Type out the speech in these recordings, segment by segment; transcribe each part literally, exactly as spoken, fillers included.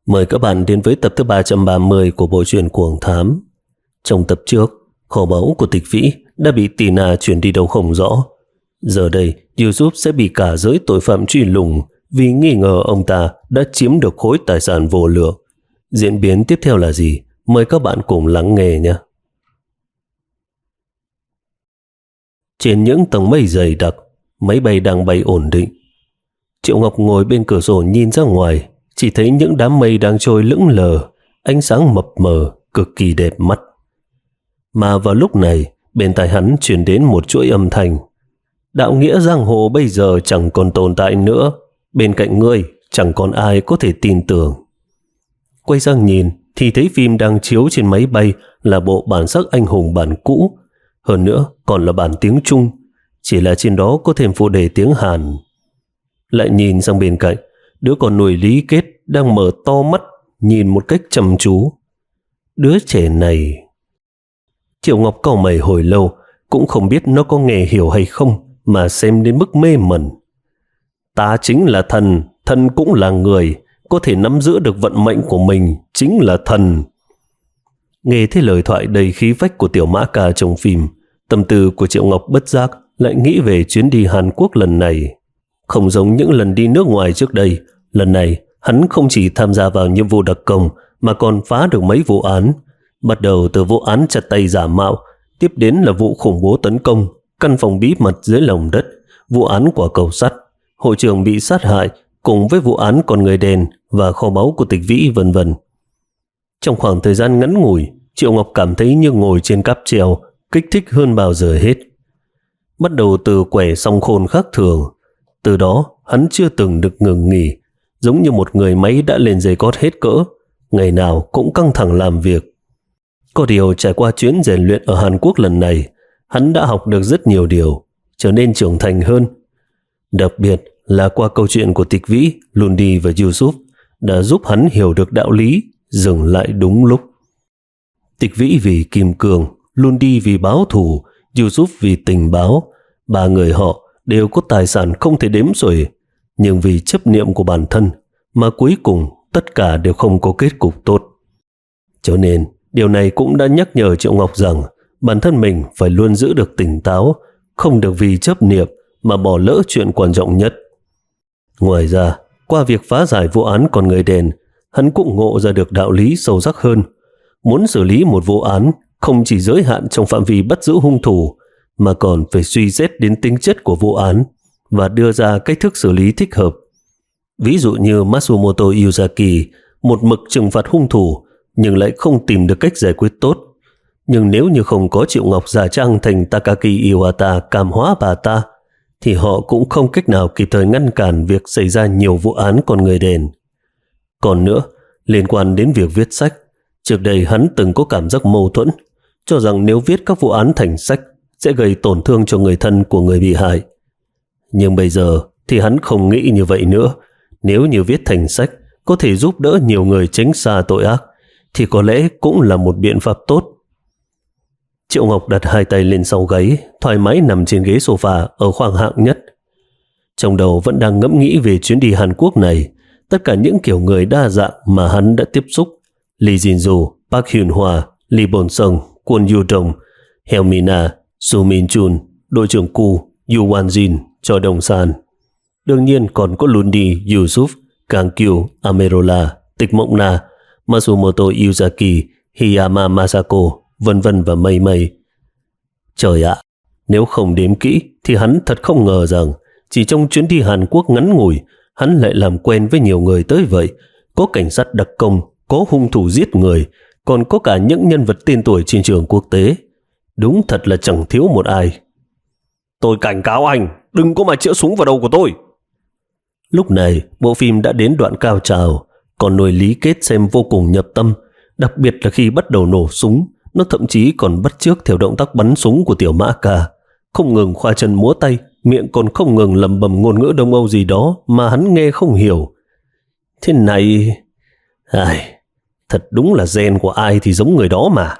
Mời các bạn đến với tập thứ ba trăm ba mươi của bộ truyện Cuồng Thám. Trong tập trước, kho báu của Tịch Vĩ đã bị Tina chuyển đi đâu không rõ. Giờ đây, Yusuf sẽ bị cả giới tội phạm truy lùng vì nghi ngờ ông ta đã chiếm được khối tài sản vô lượng. Diễn biến tiếp theo là gì? Mời các bạn cùng lắng nghe nhé. Trên những tầng mây dày đặc, máy bay đang bay ổn định. Triệu Ngọc ngồi bên cửa sổ nhìn ra ngoài, chỉ thấy những đám mây đang trôi lững lờ, ánh sáng mập mờ, cực kỳ đẹp mắt. Mà vào lúc này, bên tai hắn truyền đến một chuỗi âm thanh. Đạo nghĩa giang hồ bây giờ chẳng còn tồn tại nữa, bên cạnh ngươi chẳng còn ai có thể tin tưởng. Quay sang nhìn thì thấy phim đang chiếu trên máy bay là bộ bản sắc anh hùng bản cũ, hơn nữa còn là bản tiếng Trung, chỉ là trên đó có thêm phụ đề tiếng Hàn. Lại nhìn sang bên cạnh, đứa con nuôi Lý Kết đang mở to mắt nhìn một cách chăm chú. Đứa trẻ này... Triệu Ngọc cau mày hồi lâu, cũng không biết nó có nghe hiểu hay không mà xem đến mức mê mẩn. Ta chính là thần, thần cũng là người, có thể nắm giữ được vận mệnh của mình, chính là thần. Nghe thấy lời thoại đầy khí phách của Tiểu Mã Ca trong phim, tâm tư của Triệu Ngọc bất giác lại nghĩ về chuyến đi Hàn Quốc lần này. Không giống những lần đi nước ngoài trước đây, lần này hắn không chỉ tham gia vào nhiệm vụ đặc công mà còn phá được mấy vụ án. Bắt đầu từ vụ án chặt tay giả mạo, tiếp đến là vụ khủng bố tấn công, căn phòng bí mật dưới lòng đất, vụ án quả cầu sắt, hội trưởng bị sát hại, cùng với vụ án con người đèn và kho báu của Tịch Vĩ vân vân. Trong khoảng thời gian ngắn ngủi, Triệu Ngọc cảm thấy như ngồi trên cáp treo, kích thích hơn bao giờ hết. Bắt đầu từ quẻ song khôn khác thường, từ đó hắn chưa từng được ngừng nghỉ, giống như một người máy đã lên dây cót hết cỡ, ngày nào cũng căng thẳng làm việc. Có điều trải qua chuyến rèn luyện ở Hàn Quốc lần này, hắn đã học được rất nhiều điều, trở nên trưởng thành hơn. Đặc biệt là qua câu chuyện của Tịch Vĩ, Lundi và Yusuf đã giúp hắn hiểu được đạo lý dừng lại đúng lúc. Tịch Vĩ vì kim cương, Lundi vì báo thù, Yusuf vì tình báo. Ba người họ đều có tài sản không thể đếm xuể, nhưng vì chấp niệm của bản thân mà cuối cùng tất cả đều không có kết cục tốt. Cho nên điều này cũng đã nhắc nhở Triệu Ngọc rằng bản thân mình phải luôn giữ được tỉnh táo, không được vì chấp niệm mà bỏ lỡ chuyện quan trọng nhất. Ngoài ra, qua việc phá giải vụ án con người đèn, hắn cũng ngộ ra được đạo lý sâu sắc hơn. Muốn xử lý một vụ án không chỉ giới hạn trong phạm vi bắt giữ hung thủ, mà còn phải suy xét đến tính chất của vụ án và đưa ra cách thức xử lý thích hợp. Ví dụ như Matsumoto Yuzaki một mực trừng phạt hung thủ nhưng lại không tìm được cách giải quyết tốt. Nhưng nếu như không có Triệu Ngọc giả trang thành Takaki Iwata cảm hóa bà ta, thì họ cũng không cách nào kịp thời ngăn cản việc xảy ra nhiều vụ án con người đèn. Còn nữa, liên quan đến việc viết sách, trước đây hắn từng có cảm giác mâu thuẫn, cho rằng nếu viết các vụ án thành sách sẽ gây tổn thương cho người thân của người bị hại. Nhưng bây giờ thì hắn không nghĩ như vậy nữa. Nếu như viết thành sách có thể giúp đỡ nhiều người tránh xa tội ác, thì có lẽ cũng là một biện pháp tốt. Triệu Ngọc đặt hai tay lên sau gáy, thoải mái nằm trên ghế sofa ở khoang hạng nhất. Trong đầu vẫn đang ngẫm nghĩ về chuyến đi Hàn Quốc này, tất cả những kiểu người đa dạng mà hắn đã tiếp xúc: Lee Jin-joo, Park Hyun-hwa, Lee Bon-sung, Kwon Yu-dong, Heo Mina, Su Min-chun, đội trưởng Ku, Yu Wan-jin, Cho Dong-san. Đương nhiên còn có Lundi, Yusuf, Kang Kyu, Amerola, Tịch Mộng Na, Matsumoto Yuzaki, Hiyama Masako, vân vân và mây mây. Trời ạ, nếu không đếm kỹ thì hắn thật không ngờ rằng chỉ trong chuyến đi Hàn Quốc ngắn ngủi, hắn lại làm quen với nhiều người tới vậy. Có cảnh sát đặc công, có hung thủ giết người, còn có cả những nhân vật tên tuổi trên trường quốc tế. Đúng thật là chẳng thiếu một ai. Tôi cảnh cáo anh, đừng có mà chĩa súng vào đầu của tôi. Lúc này, bộ phim đã đến đoạn cao trào, còn nuôi Lý Kết xem vô cùng nhập tâm, đặc biệt là khi bắt đầu nổ súng, nó thậm chí còn bắt chước theo động tác bắn súng của Tiểu Mã Ca, không ngừng khoa chân múa tay, miệng còn không ngừng lẩm bẩm ngôn ngữ Đông Âu gì đó mà hắn nghe không hiểu. Thế này, ai, thật đúng là gen của ai thì giống người đó mà.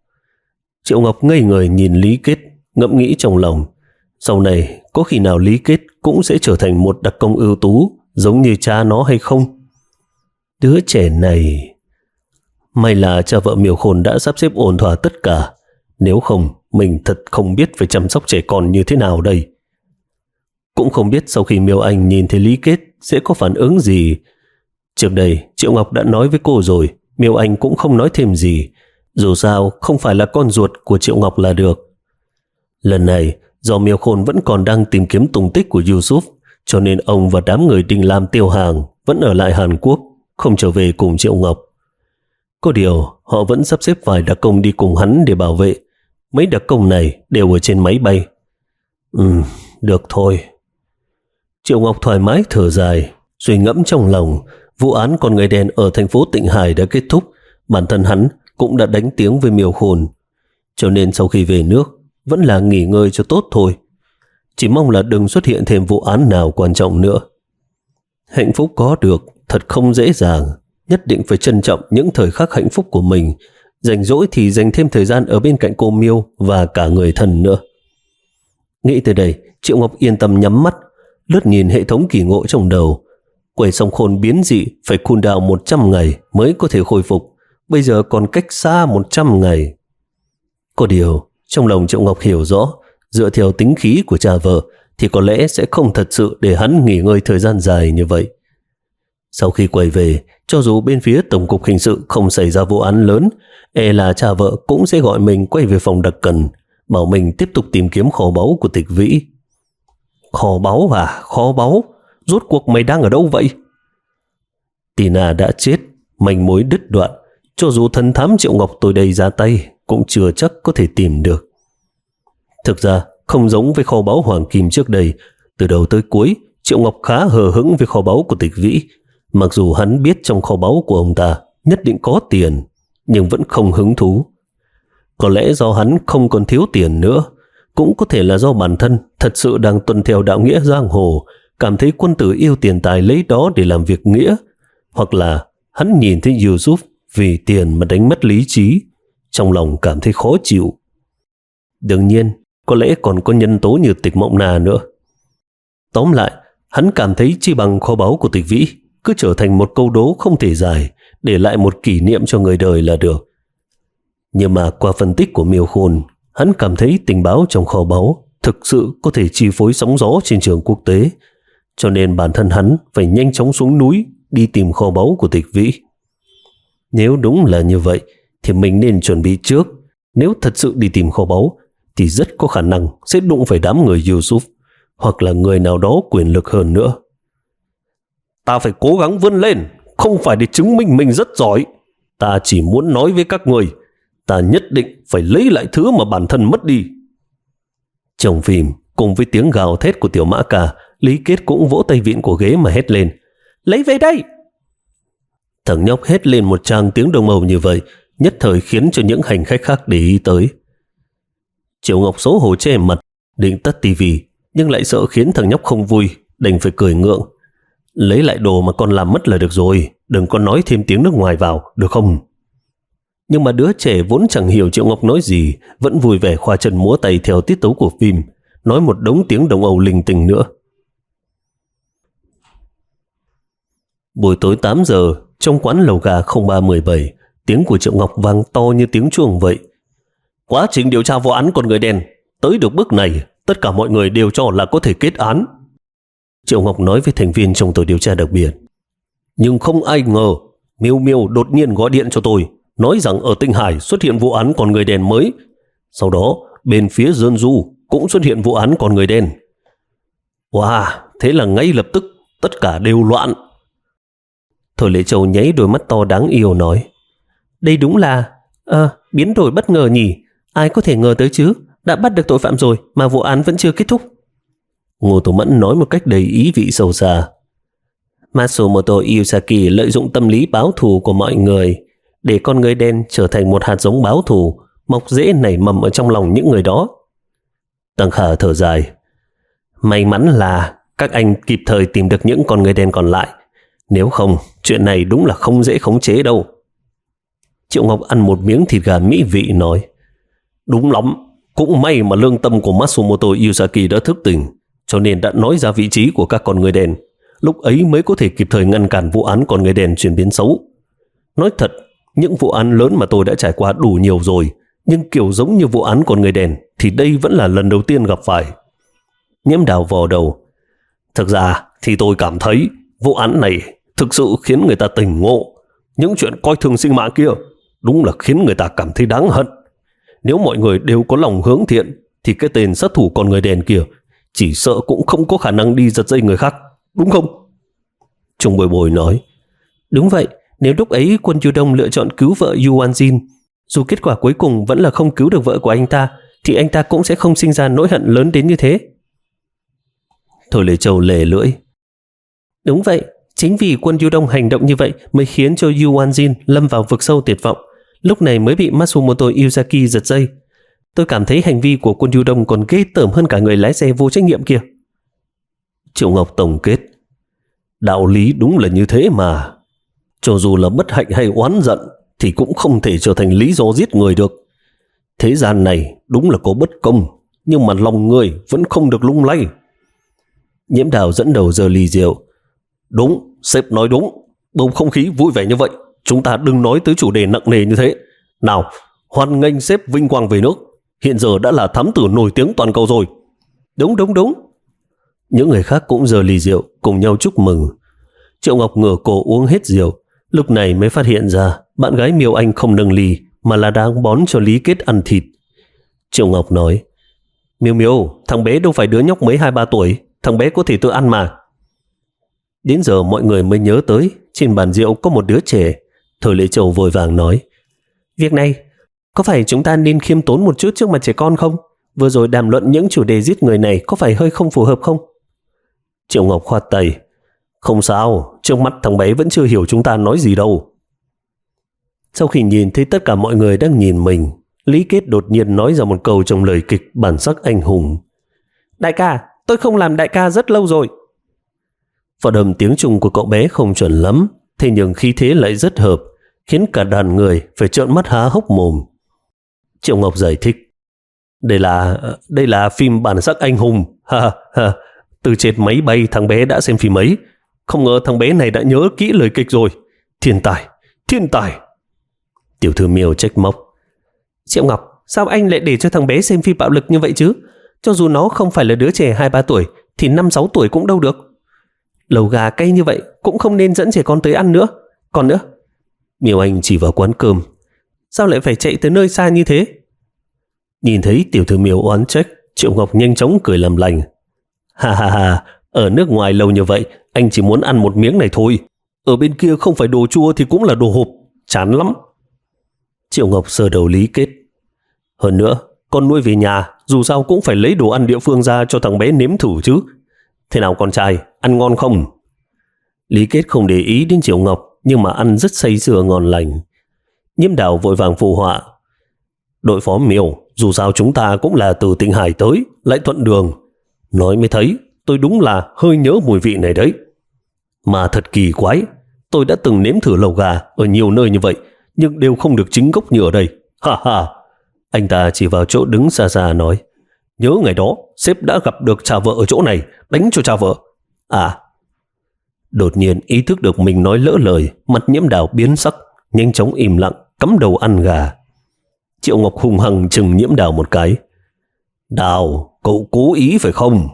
Triệu Ngọc ngây người nhìn Lý Kết, ngẫm nghĩ trong lòng, sau này có khi nào Lý Kết cũng sẽ trở thành một đặc công ưu tú giống như cha nó hay không? Đứa trẻ này... May là cha vợ Miêu Khôn đã sắp xếp ổn thỏa tất cả. Nếu không, mình thật không biết phải chăm sóc trẻ con như thế nào đây. Cũng không biết sau khi Miêu Anh nhìn thấy Lý Kết sẽ có phản ứng gì. Trước đây, Triệu Ngọc đã nói với cô rồi, Miêu Anh cũng không nói thêm gì. Dù sao, không phải là con ruột của Triệu Ngọc là được. Lần này, do Miêu Khôn vẫn còn đang tìm kiếm tung tích của Yusuf, cho nên ông và đám người Đình Lam Tiêu Hàng vẫn ở lại Hàn Quốc, không trở về cùng Triệu Ngọc. Có điều, họ vẫn sắp xếp vài đặc công đi cùng hắn để bảo vệ. Mấy đặc công này đều ở trên máy bay. Ừm, được thôi. Triệu Ngọc thoải mái thở dài, suy ngẫm trong lòng. Vụ án con người đen ở thành phố Tịnh Hải đã kết thúc. Bản thân hắn cũng đã đánh tiếng với Miêu Khôn. Cho nên sau khi về nước, vẫn là nghỉ ngơi cho tốt thôi. Chỉ mong là đừng xuất hiện thêm vụ án nào quan trọng nữa. Hạnh phúc có được thật không dễ dàng. Nhất định phải trân trọng những thời khắc hạnh phúc của mình. Rảnh rỗi thì dành thêm thời gian ở bên cạnh cô Miêu và cả người thân nữa. Nghĩ tới đây, Triệu Ngọc yên tâm nhắm mắt, lướt nhìn hệ thống kỳ ngộ trong đầu. Quẩy song khôn biến dị phải cooldown một trăm ngày mới có thể khôi phục. Bây giờ còn cách xa một trăm ngày. Có điều, trong lòng Triệu Ngọc hiểu rõ, dựa theo tính khí của cha vợ thì có lẽ sẽ không thật sự để hắn nghỉ ngơi thời gian dài như vậy. Sau khi quay về, cho dù bên phía Tổng cục Hình sự không xảy ra vụ án lớn, e là cha vợ cũng sẽ gọi mình quay về phòng đặc cần, bảo mình tiếp tục tìm kiếm kho báu của Tịch Vĩ. Kho báu à? Kho báu? Rốt cuộc mày đang ở đâu vậy? Tina đã chết, manh mối đứt đoạn. Cho dù thần thám Triệu Ngọc tôi đây ra tay, cũng chưa chắc có thể tìm được. Thực ra, không giống với kho báu Hoàng Kim trước đây, từ đầu tới cuối, Triệu Ngọc khá hờ hững với kho báu của Tịch Vĩ. Mặc dù hắn biết trong kho báu của ông ta nhất định có tiền, nhưng vẫn không hứng thú. Có lẽ do hắn không còn thiếu tiền nữa, cũng có thể là do bản thân thật sự đang tuân theo đạo nghĩa giang hồ, cảm thấy quân tử yêu tiền tài lấy đó để làm việc nghĩa, hoặc là hắn nhìn thấy Yusuf vì tiền mà đánh mất lý trí, trong lòng cảm thấy khó chịu. Đương nhiên, có lẽ còn có nhân tố như Tịch Mộng Na nữa. Tóm lại, hắn cảm thấy chi bằng kho báu của Tịch Vĩ cứ trở thành một câu đố không thể giải, để lại một kỷ niệm cho người đời là được. Nhưng mà qua phân tích của Miêu Khôn, hắn cảm thấy tình báo trong kho báu thực sự có thể chi phối sóng gió trên trường quốc tế, cho nên bản thân hắn phải nhanh chóng xuống núi đi tìm kho báu của Tịch Vĩ. Nếu đúng là như vậy thì mình nên chuẩn bị trước. Nếu thật sự đi tìm kho báu thì rất có khả năng sẽ đụng phải đám người Yusuf hoặc là người nào đó quyền lực hơn nữa. Ta phải cố gắng vươn lên, không phải để chứng minh mình rất giỏi. Ta chỉ muốn nói với các người, ta nhất định phải lấy lại thứ mà bản thân mất đi. Trong phim, cùng với tiếng gào thét của Tiểu Mã Ca, Lý Kết cũng vỗ tay vịn của ghế mà hét lên: lấy về đây! Thằng nhóc hét lên một tràng tiếng đồng ầu như vậy, nhất thời khiến cho những hành khách khác để ý tới. Triệu Ngọc xấu hổ che mặt, định tắt tivi, nhưng lại sợ khiến thằng nhóc không vui, đành phải cười ngượng. Lấy lại đồ mà con làm mất là được rồi, đừng có nói thêm tiếng nước ngoài vào, được không? Nhưng mà đứa trẻ vốn chẳng hiểu Triệu Ngọc nói gì, vẫn vui vẻ khoa chân múa tay theo tiết tấu của phim, nói một đống tiếng đồng ầu linh tinh nữa. Buổi tối tám giờ, trong quán lầu gà không ba một bảy, tiếng của Triệu Ngọc vang to như tiếng chuông vậy. Quá trình điều tra vụ án con người đen tới được bước này, tất cả mọi người đều cho là có thể kết án. Triệu Ngọc nói với thành viên trong tổ điều tra đặc biệt. Nhưng không ai ngờ, Miêu Miêu đột nhiên gọi điện cho tôi, nói rằng ở Tịnh Hải xuất hiện vụ án con người đen mới. Sau đó, bên phía Dân Du cũng xuất hiện vụ án con người đen. Wow, thế là ngay lập tức tất cả đều loạn. Thôi Lệ Châu nháy đôi mắt to đáng yêu nói: đây đúng là à, biến đổi bất ngờ nhỉ. Ai có thể ngờ tới chứ, đã bắt được tội phạm rồi mà vụ án vẫn chưa kết thúc. Ngô Tổ Mẫn nói một cách đầy ý vị sâu xa. Matsumoto Yusaki lợi dụng tâm lý báo thù của mọi người để con người đen trở thành một hạt giống báo thù, mọc rễ nảy mầm ở trong lòng những người đó. Tăng Khả thở dài. May mắn là các anh kịp thời tìm được những con người đen còn lại, nếu không chuyện này đúng là không dễ khống chế đâu. Triệu Ngọc ăn một miếng thịt gà mỹ vị nói: đúng lắm, cũng may mà lương tâm của Matsumoto Yusaki đã thức tỉnh, cho nên đã nói ra vị trí của các con người đen. lúc ấy mới có thể kịp thời ngăn cản vụ án con người đèn chuyển biến xấu. Nói thật, những vụ án lớn mà tôi đã trải qua đủ nhiều rồi, nhưng kiểu giống như vụ án con người đèn thì đây vẫn là lần đầu tiên gặp phải. Nhiễm Đào vò đầu. Thực ra thì tôi cảm thấy vụ án này thực sự khiến người ta tỉnh ngộ. Những chuyện coi thường sinh mạng kia đúng là khiến người ta cảm thấy đáng hận. Nếu mọi người đều có lòng hướng thiện thì cái tên sát thủ con người đèn kia chỉ sợ cũng không có khả năng đi giật dây người khác, đúng không? Trung Bồi Bồi nói. Đúng vậy, nếu lúc ấy Quân Du Đông lựa chọn cứu vợ Yu Wan Jin, dù kết quả cuối cùng vẫn là không cứu được vợ của anh ta, thì anh ta cũng sẽ không sinh ra nỗi hận lớn đến như thế. Thôi Lê Châu lề lưỡi. Đúng vậy, chính vì Quân Du Đông hành động như vậy mới khiến cho Yu Wan Jin lâm vào vực sâu tuyệt vọng, lúc này mới bị Matsumoto Izaki giật dây. Tôi cảm thấy hành vi của Quân Du Đông còn ghê tởm hơn cả người lái xe vô trách nhiệm kia. Triệu Ngọc tổng kết. Đạo lý đúng là như thế mà. Cho dù là bất hạnh hay oán giận thì cũng không thể trở thành lý do giết người được. Thế gian này đúng là có bất công, nhưng mà lòng người vẫn không được lung lay. Nhiễm Đào dẫn đầu giơ ly rượu. Đúng, sếp nói đúng. Bầu không khí vui vẻ như vậy, chúng ta đừng nói tới chủ đề nặng nề như thế. Nào, hoan nghênh sếp vinh quang về nước. Hiện giờ đã là thám tử nổi tiếng toàn cầu rồi. Đúng đúng đúng. Những người khác cũng giơ ly rượu cùng nhau chúc mừng. Triệu Ngọc ngửa cổ uống hết rượu, lúc này mới phát hiện ra bạn gái Miêu Anh không nâng ly mà là đang bón cho Lý Kết ăn thịt. Triệu Ngọc nói. Miêu Miêu, thằng bé đâu phải đứa nhóc mới hai ba tuổi, thằng bé có thể tự ăn mà. Đến giờ mọi người mới nhớ tới trên bàn rượu có một đứa trẻ. Thời Lệ Châu vội vàng nói. Việc này có phải chúng ta nên khiêm tốn một chút trước mặt trẻ con không? Vừa rồi đàm luận những chủ đề giết người này có phải hơi không phù hợp không? Triệu Ngọc khoát tay. Không sao, trước mắt thằng bé vẫn chưa hiểu chúng ta nói gì đâu. Sau khi nhìn thấy tất cả mọi người đang nhìn mình, Lý Kết đột nhiên nói ra một câu trong lời kịch bản sắc anh hùng. Đại ca, tôi không làm đại ca rất lâu rồi. Phát âm tiếng Trung của cậu bé không chuẩn lắm, thế nhưng khí thế lại rất hợp, khiến cả đàn người phải trợn mắt há hốc mồm. Triệu Ngọc giải thích. Đây là đây là phim bản sắc anh hùng. Ha ha. Từ trên máy bay thằng bé đã xem phim ấy. Không ngờ thằng bé này đã nhớ kỹ lời kịch rồi. Thiên tài, thiên tài. Tiểu thư Miêu trách móc. Triệu Ngọc, sao anh lại để cho thằng bé xem phim bạo lực như vậy chứ? Cho dù nó không phải là đứa trẻ hai ba tuổi thì năm sáu tuổi cũng đâu được. Lẩu gà cay như vậy cũng không nên dẫn trẻ con tới ăn nữa. Còn nữa, Miêu Anh chỉ vào quán cơm. Sao lại phải chạy tới nơi xa như thế? Nhìn thấy tiểu thư Miêu oán trách, Triệu Ngọc nhanh chóng cười làm lành. Ha ha ha, ở nước ngoài lâu như vậy, anh chỉ muốn ăn một miếng này thôi. Ở bên kia không phải đồ chua thì cũng là đồ hộp, chán lắm. Triệu Ngọc sờ đầu Lý Kết. Hơn nữa, con nuôi về nhà, dù sao cũng phải lấy đồ ăn địa phương ra cho thằng bé nếm thử chứ. Thế nào con trai, ăn ngon không? Lý Kết không để ý đến Triệu Ngọc, nhưng mà ăn rất say sưa ngon lành. Nhiễm Đào vội vàng phụ họa. Đội phó Miêu, dù sao chúng ta cũng là từ Tịnh Hải tới, lại thuận đường. Nói mới thấy, tôi đúng là hơi nhớ mùi vị này đấy. Mà thật kỳ quái, tôi đã từng nếm thử lẩu gà ở nhiều nơi như vậy, nhưng đều không được chính gốc như ở đây. Ha ha. Anh ta chỉ vào chỗ đứng xa xa nói. Nhớ ngày đó, sếp đã gặp được cha vợ ở chỗ này, đánh cho cha vợ. À. Đột nhiên ý thức được mình nói lỡ lời, mặt Nhiễm Đào biến sắc, nhanh chóng im lặng, cắm đầu ăn gà. Triệu Ngọc hung hăng chừng Nhiễm Đào một cái. Đào, cậu cố ý phải không?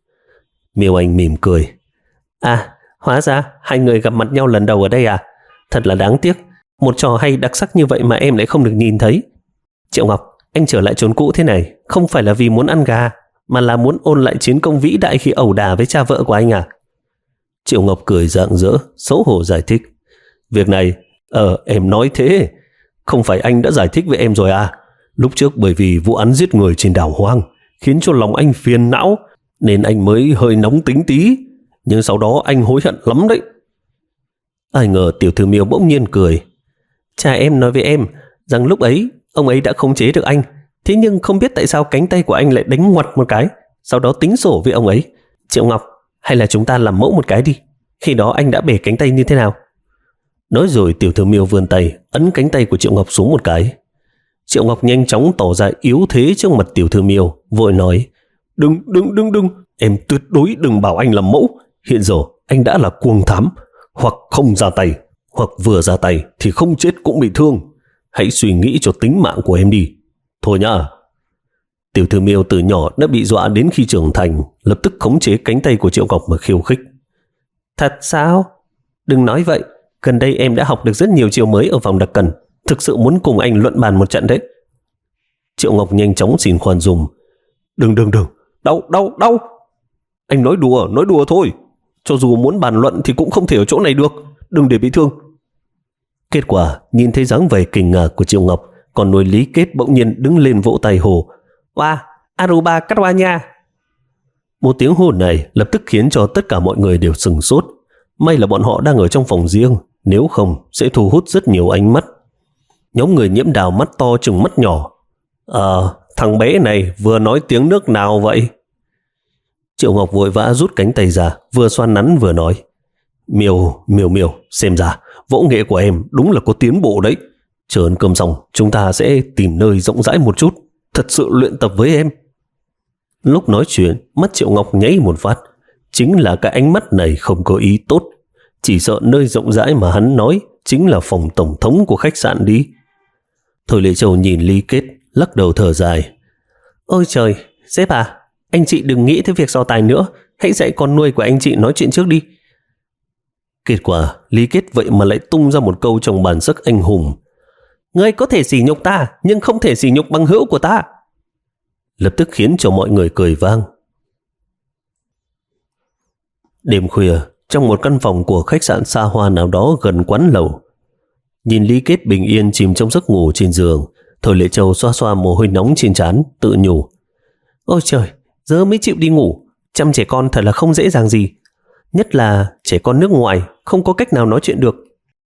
Miêu Anh mỉm cười. À, hóa ra hai người gặp mặt nhau lần đầu ở đây à? Thật là đáng tiếc, một trò hay đặc sắc như vậy mà em lại không được nhìn thấy. Triệu Ngọc, anh trở lại chốn cũ thế này không phải là vì muốn ăn gà, mà là muốn ôn lại chiến công vĩ đại khi ẩu đả với cha vợ của anh à? Triệu Ngọc cười rạng rỡ, xấu hổ giải thích. Việc này, ờ, em nói thế. Không phải anh đã giải thích với em rồi à? Lúc trước bởi vì vụ án giết người trên đảo hoang khiến cho lòng anh phiền não, nên anh mới hơi nóng tính tí. Nhưng sau đó anh hối hận lắm đấy. Ai ngờ tiểu thư Miêu bỗng nhiên cười. Cha em nói với em rằng lúc ấy ông ấy đã khống chế được anh, thế nhưng không biết tại sao cánh tay của anh lại đánh ngoặt một cái, sau đó tính sổ với ông ấy. Triệu Ngọc, hay là chúng ta làm mẫu một cái đi, khi đó anh đã bể cánh tay như thế nào? Nói rồi tiểu thư Miêu vươn tay ấn cánh tay của Triệu Ngọc xuống một cái. Triệu Ngọc nhanh chóng tỏ ra yếu thế trước mặt tiểu thư Miêu, vội nói. Đừng, đừng, đừng, đừng, em tuyệt đối đừng bảo anh làm mẫu. hiện giờ anh đã là cuồng thám, hoặc không ra tay, hoặc vừa ra tay thì không chết cũng bị thương. Hãy suy nghĩ cho tính mạng của em đi. Thôi nhá. Tiểu Thư Miêu từ nhỏ đã bị dọa đến khi trưởng thành, lập tức khống chế cánh tay của Triệu Ngọc mà khiêu khích. Thật sao? Đừng nói vậy. Gần đây em đã học được rất nhiều chiêu mới ở phòng đặc cần. Thực sự muốn cùng anh luận bàn một trận đấy. Triệu Ngọc nhanh chóng xin khoan dung. Đừng đừng đừng. Đau đau đau. Anh nói đùa, nói đùa thôi. Cho dù muốn bàn luận thì cũng không thể ở chỗ này được. Đừng để bị thương. Kết quả, nhìn thấy dáng vẻ kinh ngạc của Triệu Ngọc, còn nuôi Lý Kết bỗng nhiên đứng lên vỗ tay hồ. Wow, Aruba cắt hoa nha. Một tiếng hô này lập tức khiến cho tất cả mọi người đều sừng sốt. May là bọn họ đang ở trong phòng riêng, nếu không sẽ thu hút rất nhiều ánh mắt. Nhóm người Nhiễm Đào mắt to trừng mắt nhỏ. Ờ, thằng bé này vừa nói tiếng nước nào vậy? Triệu Ngọc vội vã rút cánh tay ra, vừa xoan nắn vừa nói. Miêu, Miêu Miêu, xem ra võ nghệ của em đúng là có tiến bộ đấy. Chờ ăn cơm xong, chúng ta sẽ tìm nơi rộng rãi một chút, thật sự luyện tập với em. Lúc nói chuyện, mắt Triệu Ngọc nháy một phát. Chính là cái ánh mắt này không có ý tốt. Chỉ sợ nơi rộng rãi mà hắn nói chính là phòng tổng thống của khách sạn đi. Thôi Lệ Châu nhìn Lý Kết, lắc đầu thở dài. Ôi trời, sếp à, anh chị đừng nghĩ tới việc so tài nữa. Hãy dạy con nuôi của anh chị nói chuyện trước đi. Kết quả, Lý Kết vậy mà lại tung ra một câu trong bản sắc anh hùng. Ngươi có thể sỉ nhục ta, nhưng không thể sỉ nhục bằng hữu của ta. Lập tức khiến cho mọi người cười vang. Đêm khuya, trong một căn phòng của khách sạn xa hoa nào đó gần quán lẩu, nhìn Lý Kết bình yên chìm trong giấc ngủ trên giường, Thôi Lệ Châu xoa xoa mồ hôi nóng trên trán, tự nhủ. Ôi trời, giờ mới chịu đi ngủ. Chăm trẻ con thật là không dễ dàng gì. Nhất là trẻ con nước ngoài, không có cách nào nói chuyện được.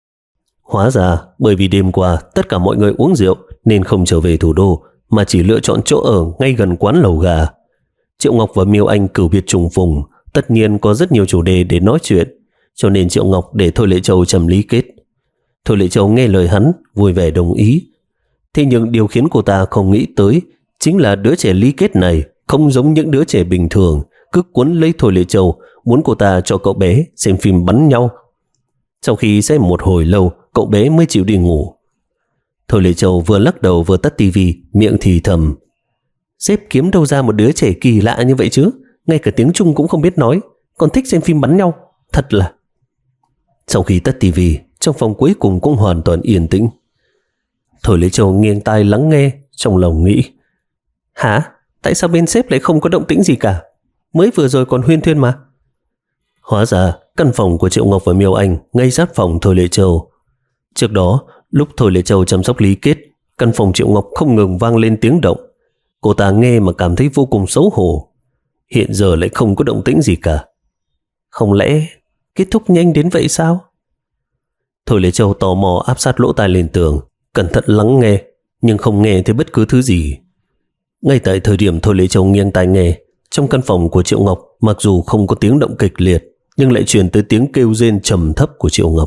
Hóa ra, bởi vì đêm qua tất cả mọi người uống rượu nên không trở về thủ đô, mà chỉ lựa chọn chỗ ở ngay gần quán lẩu gà. Triệu Ngọc và Miêu Anh cửu biệt trùng phùng, tất nhiên có rất nhiều chủ đề để nói chuyện, cho nên Triệu Ngọc để Thôi Lệ Châu trầm Lý Kết. Thôi Lệ Châu nghe lời hắn, vui vẻ đồng ý. Thế nhưng điều khiến cô ta không nghĩ tới chính là đứa trẻ Lý Kết này không giống những đứa trẻ bình thường, cứ cuốn lấy Thôi Lệ Châu, muốn cô ta cho cậu bé xem phim bắn nhau. Sau khi xem một hồi lâu, cậu bé mới chịu đi ngủ. Thôi Lệ Châu vừa lắc đầu vừa tắt tivi, miệng thì thầm. Sếp kiếm đâu ra một đứa trẻ kỳ lạ như vậy chứ? Ngay cả tiếng Trung cũng không biết nói, còn thích xem phim bắn nhau. Thật là... Sau khi tắt tivi, trong phòng cuối cùng cũng hoàn toàn yên tĩnh. Thôi Lệ Châu nghiêng tai lắng nghe, trong lòng nghĩ. Hả? Tại sao bên sếp lại không có động tĩnh gì cả? Mới vừa rồi còn huyên thuyên mà. Hóa ra, căn phòng của Triệu Ngọc và Miêu Anh ngay sát phòng Thôi Lệ Châu. Trước đó, lúc Thôi Lệ Châu chăm sóc Lý Kết, căn phòng Triệu Ngọc không ngừng vang lên tiếng động. Cô ta nghe mà cảm thấy vô cùng xấu hổ. Hiện giờ lại không có động tĩnh gì cả. Không lẽ kết thúc nhanh đến vậy sao? Thôi Lệ Châu tò mò áp sát lỗ tai lên tường, cẩn thận lắng nghe, nhưng không nghe thấy bất cứ thứ gì. Ngay tại thời điểm Thôi Lệ Châu nghiêng tai nghe, trong căn phòng của Triệu Ngọc mặc dù không có tiếng động kịch liệt, nhưng lại truyền tới tiếng kêu rên trầm thấp của Triệu Ngọc.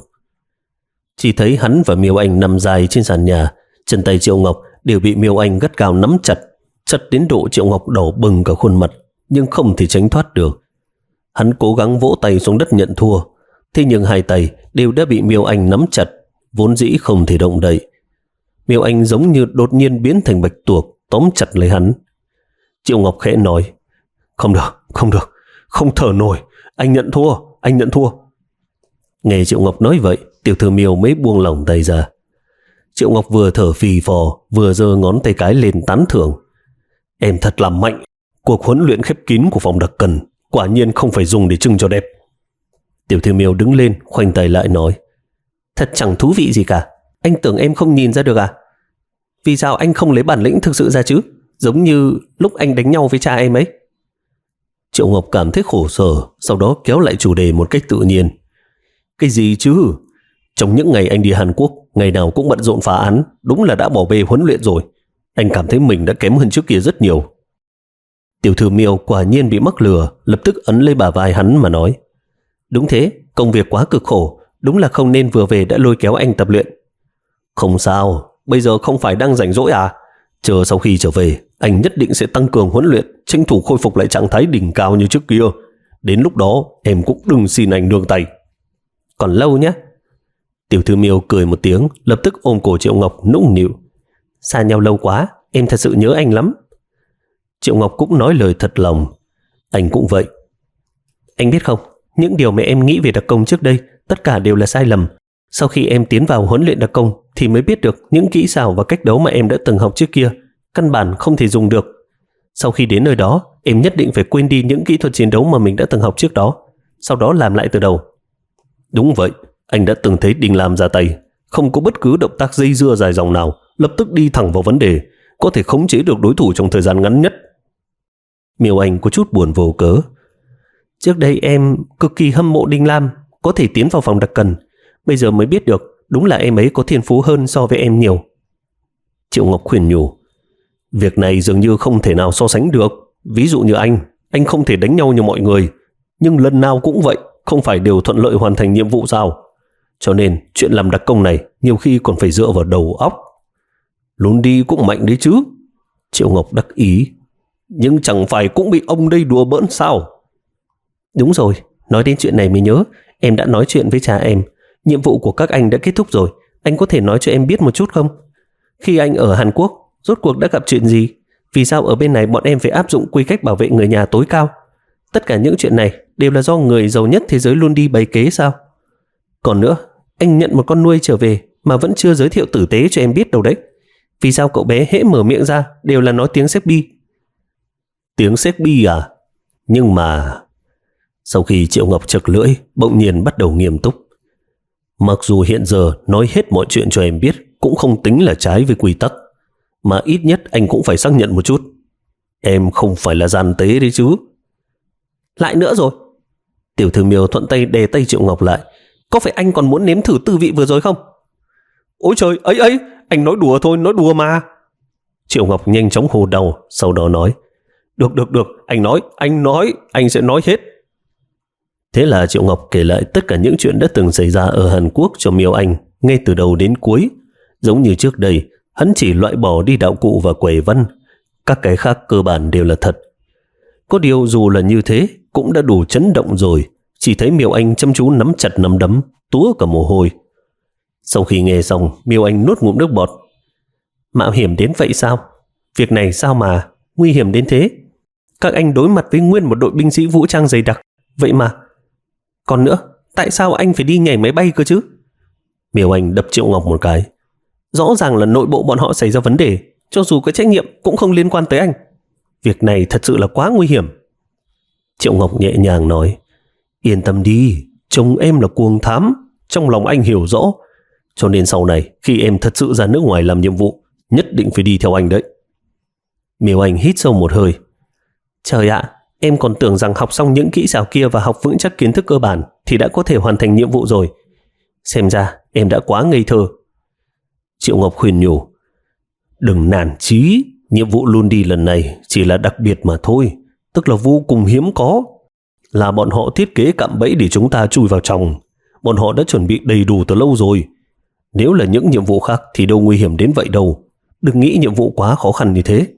Chỉ thấy hắn và Miêu Anh nằm dài trên sàn nhà, chân tay Triệu Ngọc đều bị Miêu Anh gắt gao nắm chặt, chặt đến độ Triệu Ngọc đỏ bừng cả khuôn mặt, nhưng không thể tránh thoát được. Hắn cố gắng vỗ tay xuống đất nhận thua, thế nhưng hai tay đều đã bị Miêu Anh nắm chặt, vốn dĩ không thể động đậy. Miêu Anh giống như đột nhiên biến thành bạch tuộc, tóm chặt lấy hắn. Triệu Ngọc khẽ nói, không được, không được, không thở nổi, anh nhận thua, anh nhận thua. Nghe Triệu Ngọc nói vậy, Tiểu Thư Miêu mới buông lỏng tay ra. Triệu Ngọc vừa thở phì phò, vừa giơ ngón tay cái lên tán thưởng. Em thật là mạnh, cuộc huấn luyện khép kín của phòng đặc cần quả nhiên không phải dùng để trưng cho đẹp. Tiểu Thư Miêu đứng lên, khoanh tay lại nói, thật chẳng thú vị gì cả, anh tưởng em không nhìn ra được à? Vì sao anh không lấy bản lĩnh thực sự ra chứ? Giống như lúc anh đánh nhau với cha em ấy. Triệu Ngọc cảm thấy khổ sở, sau đó kéo lại chủ đề một cách tự nhiên. Cái gì chứ? Trong những ngày anh đi Hàn Quốc, ngày nào cũng bận rộn phá án, đúng là đã bỏ bê huấn luyện rồi. Anh cảm thấy mình đã kém hơn trước kia rất nhiều. Tiểu Thư Miêu quả nhiên bị mắc lừa, lập tức ấn lấy bả vai hắn mà nói, đúng thế, công việc quá cực khổ, đúng là không nên vừa về đã lôi kéo anh tập luyện. Không sao, bây giờ không phải đang rảnh rỗi à? Chờ sau khi trở về, anh nhất định sẽ tăng cường huấn luyện, tranh thủ khôi phục lại trạng thái đỉnh cao như trước kia. Đến lúc đó em cũng đừng xin anh nương tay. Còn lâu nhé. Tiểu thư Miêu cười một tiếng, lập tức ôm cổ Triệu Ngọc nũng nịu. Xa nhau lâu quá, em thật sự nhớ anh lắm. Triệu Ngọc cũng nói lời thật lòng. Anh cũng vậy. Anh biết không, những điều mà em nghĩ về đặc công trước đây tất cả đều là sai lầm. Sau khi em tiến vào huấn luyện đặc công thì mới biết được những kỹ xảo và cách đấu mà em đã từng học trước kia căn bản không thể dùng được. Sau khi đến nơi đó, em nhất định phải quên đi những kỹ thuật chiến đấu mà mình đã từng học trước đó, sau đó làm lại từ đầu. Đúng vậy, anh đã từng thấy Đình Lam ra tay, không có bất cứ động tác dây dưa dài dòng nào, lập tức đi thẳng vào vấn đề, có thể khống chế được đối thủ trong thời gian ngắn nhất. Miêu Anh có chút buồn vô cớ. Trước đây em cực kỳ hâm mộ Đinh Lam có thể tiến vào phòng đặc cần, bây giờ mới biết được đúng là em ấy có thiên phú hơn so với em nhiều. Triệu Ngọc khuyên nhủ. Việc này dường như không thể nào so sánh được. Ví dụ như anh, anh không thể đánh nhau như mọi người, nhưng lần nào cũng vậy, không phải đều thuận lợi hoàn thành nhiệm vụ sao? Cho nên chuyện làm đặc công này nhiều khi còn phải dựa vào đầu óc. Lundi cũng mạnh đấy chứ. Triệu Ngọc đắc ý. Nhưng chẳng phải cũng bị ông đây đùa bỡn sao? Đúng rồi, nói đến chuyện này mới nhớ, em đã nói chuyện với cha em. Nhiệm vụ của các anh đã kết thúc rồi, anh có thể nói cho em biết một chút không? Khi anh ở Hàn Quốc, rốt cuộc đã gặp chuyện gì? Vì sao ở bên này bọn em phải áp dụng quy cách bảo vệ người nhà tối cao? Tất cả những chuyện này đều là do người giàu nhất thế giới luôn đi bày kế sao? Còn nữa, anh nhận một con nuôi trở về mà vẫn chưa giới thiệu tử tế cho em biết đâu đấy. Vì sao cậu bé hễ mở miệng ra đều là nói tiếng Sepi? Tiếng Sepi à? Nhưng mà... Sau khi Triệu Ngọc chực lưỡi, bỗng nhiên bắt đầu nghiêm túc. Mặc dù hiện giờ nói hết mọi chuyện cho em biết cũng không tính là trái với quy tắc, mà ít nhất anh cũng phải xác nhận một chút. Em không phải là gian tế đấy chứ. Lại nữa rồi. Tiểu thư Miêu thuận tay đè tay Triệu Ngọc lại. Có phải anh còn muốn nếm thử tư vị vừa rồi không? Ôi trời, ấy ấy, anh nói đùa thôi, nói đùa mà. Triệu Ngọc nhanh chóng hô đầu, sau đó nói. Được, được, được, anh nói, anh nói, anh sẽ nói hết. Thế là Triệu Ngọc kể lại tất cả những chuyện đã từng xảy ra ở Hàn Quốc cho Miêu Anh, ngay từ đầu đến cuối. Giống như trước đây, hắn chỉ loại bỏ đi đạo cụ và quẩy văn. Các cái khác cơ bản đều là thật. Có điều dù là như thế, cũng đã đủ chấn động rồi. Chỉ thấy Miêu Anh chăm chú nắm chặt nắm đấm, túa cả mồ hôi. Sau khi nghe xong, Miêu Anh nuốt ngụm nước bọt. Mạo hiểm đến vậy sao? Việc này sao mà nguy hiểm đến thế? Các anh đối mặt với nguyên một đội binh sĩ vũ trang dày đặc. Vậy mà... Còn nữa, tại sao anh phải đi nhảy máy bay cơ chứ? Miêu Anh đập Triệu Ngọc một cái. Rõ ràng là nội bộ bọn họ xảy ra vấn đề, cho dù có trách nhiệm cũng không liên quan tới anh. Việc này thật sự là quá nguy hiểm. Triệu Ngọc nhẹ nhàng nói. Yên tâm đi, chồng em là cuồng thám, trong lòng anh hiểu rõ. Cho nên sau này, khi em thật sự ra nước ngoài làm nhiệm vụ, nhất định phải đi theo anh đấy. Miêu Anh hít sâu một hơi. Trời ạ, em còn tưởng rằng học xong những kỹ xảo kia và học vững chắc kiến thức cơ bản thì đã có thể hoàn thành nhiệm vụ rồi. Xem ra em đã quá ngây thơ. Triệu Ngọc khuyên nhủ. Đừng nản chí, nhiệm vụ luôn đi lần này chỉ là đặc biệt mà thôi, tức là vô cùng hiếm có. Là bọn họ thiết kế cạm bẫy để chúng ta chui vào trong. Bọn họ đã chuẩn bị đầy đủ từ lâu rồi. Nếu là những nhiệm vụ khác thì đâu nguy hiểm đến vậy đâu. Đừng nghĩ nhiệm vụ quá khó khăn như thế.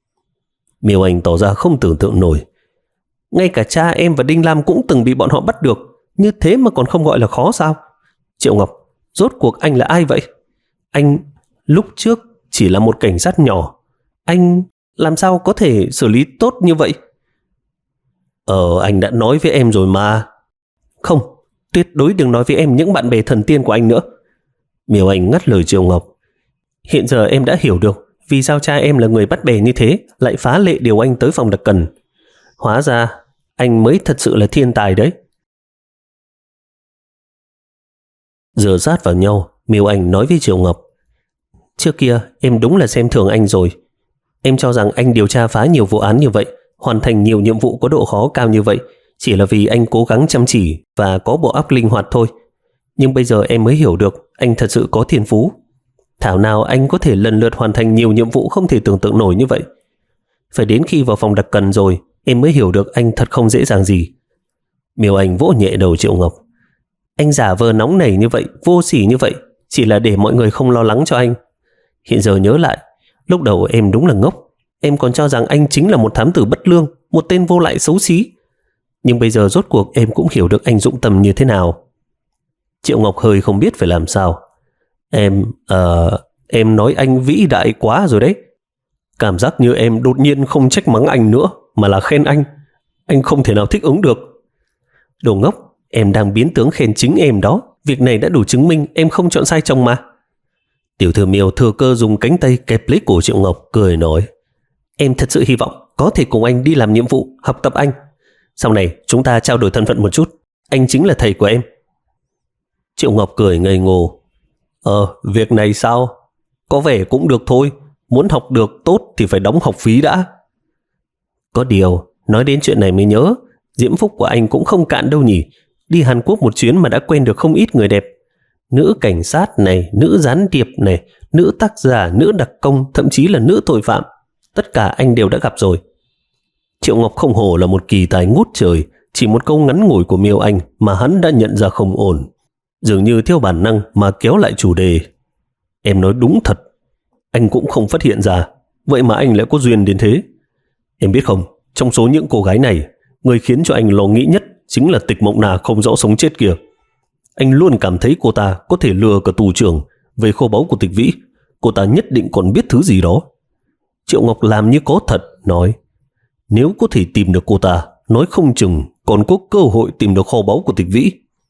Miêu Anh tỏ ra không tưởng tượng nổi. Ngay cả cha em và Đinh Lam cũng từng bị bọn họ bắt được, như thế mà còn không gọi là khó sao? Triệu Ngọc, rốt cuộc anh là ai vậy? Anh lúc trước chỉ là một cảnh sát nhỏ, anh làm sao có thể xử lý tốt như vậy? Ờ, anh đã nói với em rồi mà. Không, tuyệt đối đừng nói với em những bạn bè thần tiên của anh nữa. Miêu Anh ngắt lời Triệu Ngọc. Hiện giờ em đã hiểu được vì sao cha em là người bắt bè như thế lại phá lệ điều anh tới phòng đặc cần. Hóa ra anh mới thật sự là thiên tài đấy. Dựa sát vào nhau, Miêu Anh nói với Triệu Ngọc. Trước kia em đúng là xem thường anh rồi. Em cho rằng anh điều tra phá nhiều vụ án như vậy, hoàn thành nhiều nhiệm vụ có độ khó cao như vậy, chỉ là vì anh cố gắng chăm chỉ và có bộ óc linh hoạt thôi. Nhưng bây giờ em mới hiểu được anh thật sự có thiên phú. Thảo nào anh có thể lần lượt hoàn thành nhiều nhiệm vụ không thể tưởng tượng nổi như vậy. Phải đến khi vào phòng đặc cần rồi, em mới hiểu được anh thật không dễ dàng gì. Miêu Anh vỗ nhẹ đầu Triệu Ngọc. Anh giả vờ nóng nảy như vậy, vô sỉ như vậy, chỉ là để mọi người không lo lắng cho anh. Hiện giờ nhớ lại, lúc đầu em đúng là ngốc. Em còn cho rằng anh chính là một thám tử bất lương, một tên vô lại xấu xí. Nhưng bây giờ rốt cuộc em cũng hiểu được anh dụng tâm như thế nào. Triệu Ngọc hơi không biết phải làm sao. Em, ờ, uh, em nói anh vĩ đại quá rồi đấy. Cảm giác như em đột nhiên không trách mắng anh nữa, mà là khen anh. Anh không thể nào thích ứng được. Đồ ngốc, em đang biến tướng khen chính em đó. Việc này đã đủ chứng minh em không chọn sai chồng mà. Tiểu thư Miêu thừa cơ dùng cánh tay kẹp lấy cổ Triệu Ngọc, cười nói: Em thật sự hy vọng có thể cùng anh đi làm nhiệm vụ, học tập anh. Sau này chúng ta trao đổi thân phận một chút. Anh chính là thầy của em. Triệu Ngọc cười ngây ngô. Ờ, việc này sao? Có vẻ cũng được thôi. Muốn học được tốt thì phải đóng học phí đã. Có điều, nói đến chuyện này mới nhớ, diễm phúc của anh cũng không cạn đâu nhỉ. Đi Hàn Quốc một chuyến mà đã quen được không ít người đẹp. Nữ cảnh sát này, nữ gián điệp này, nữ tác giả, nữ đặc công, thậm chí là nữ tội phạm. Tất cả anh đều đã gặp rồi. Triệu Ngọc không hổ là một kỳ tài ngút trời. Chỉ một câu ngắn ngủi của Miêu Anh mà hắn đã nhận ra không ổn. Dường như theo bản năng mà kéo lại chủ đề. Em nói đúng thật. Anh cũng không phát hiện ra. Vậy mà anh lại có duyên đến thế. Em biết không, trong số những cô gái này, người khiến cho anh lo nghĩ nhất chính là Tịch Mộng Na không rõ sống chết kia. Anh luôn cảm thấy cô ta có thể lừa cả tù trưởng về kho báu của Tịch Vĩ. Cô ta nhất định còn biết thứ gì đó. Triệu Ngọc làm như có thật, nói: Nếu có thể tìm được cô ta, nói không chừng còn có cơ hội tìm được kho báu của Tịch Vĩ.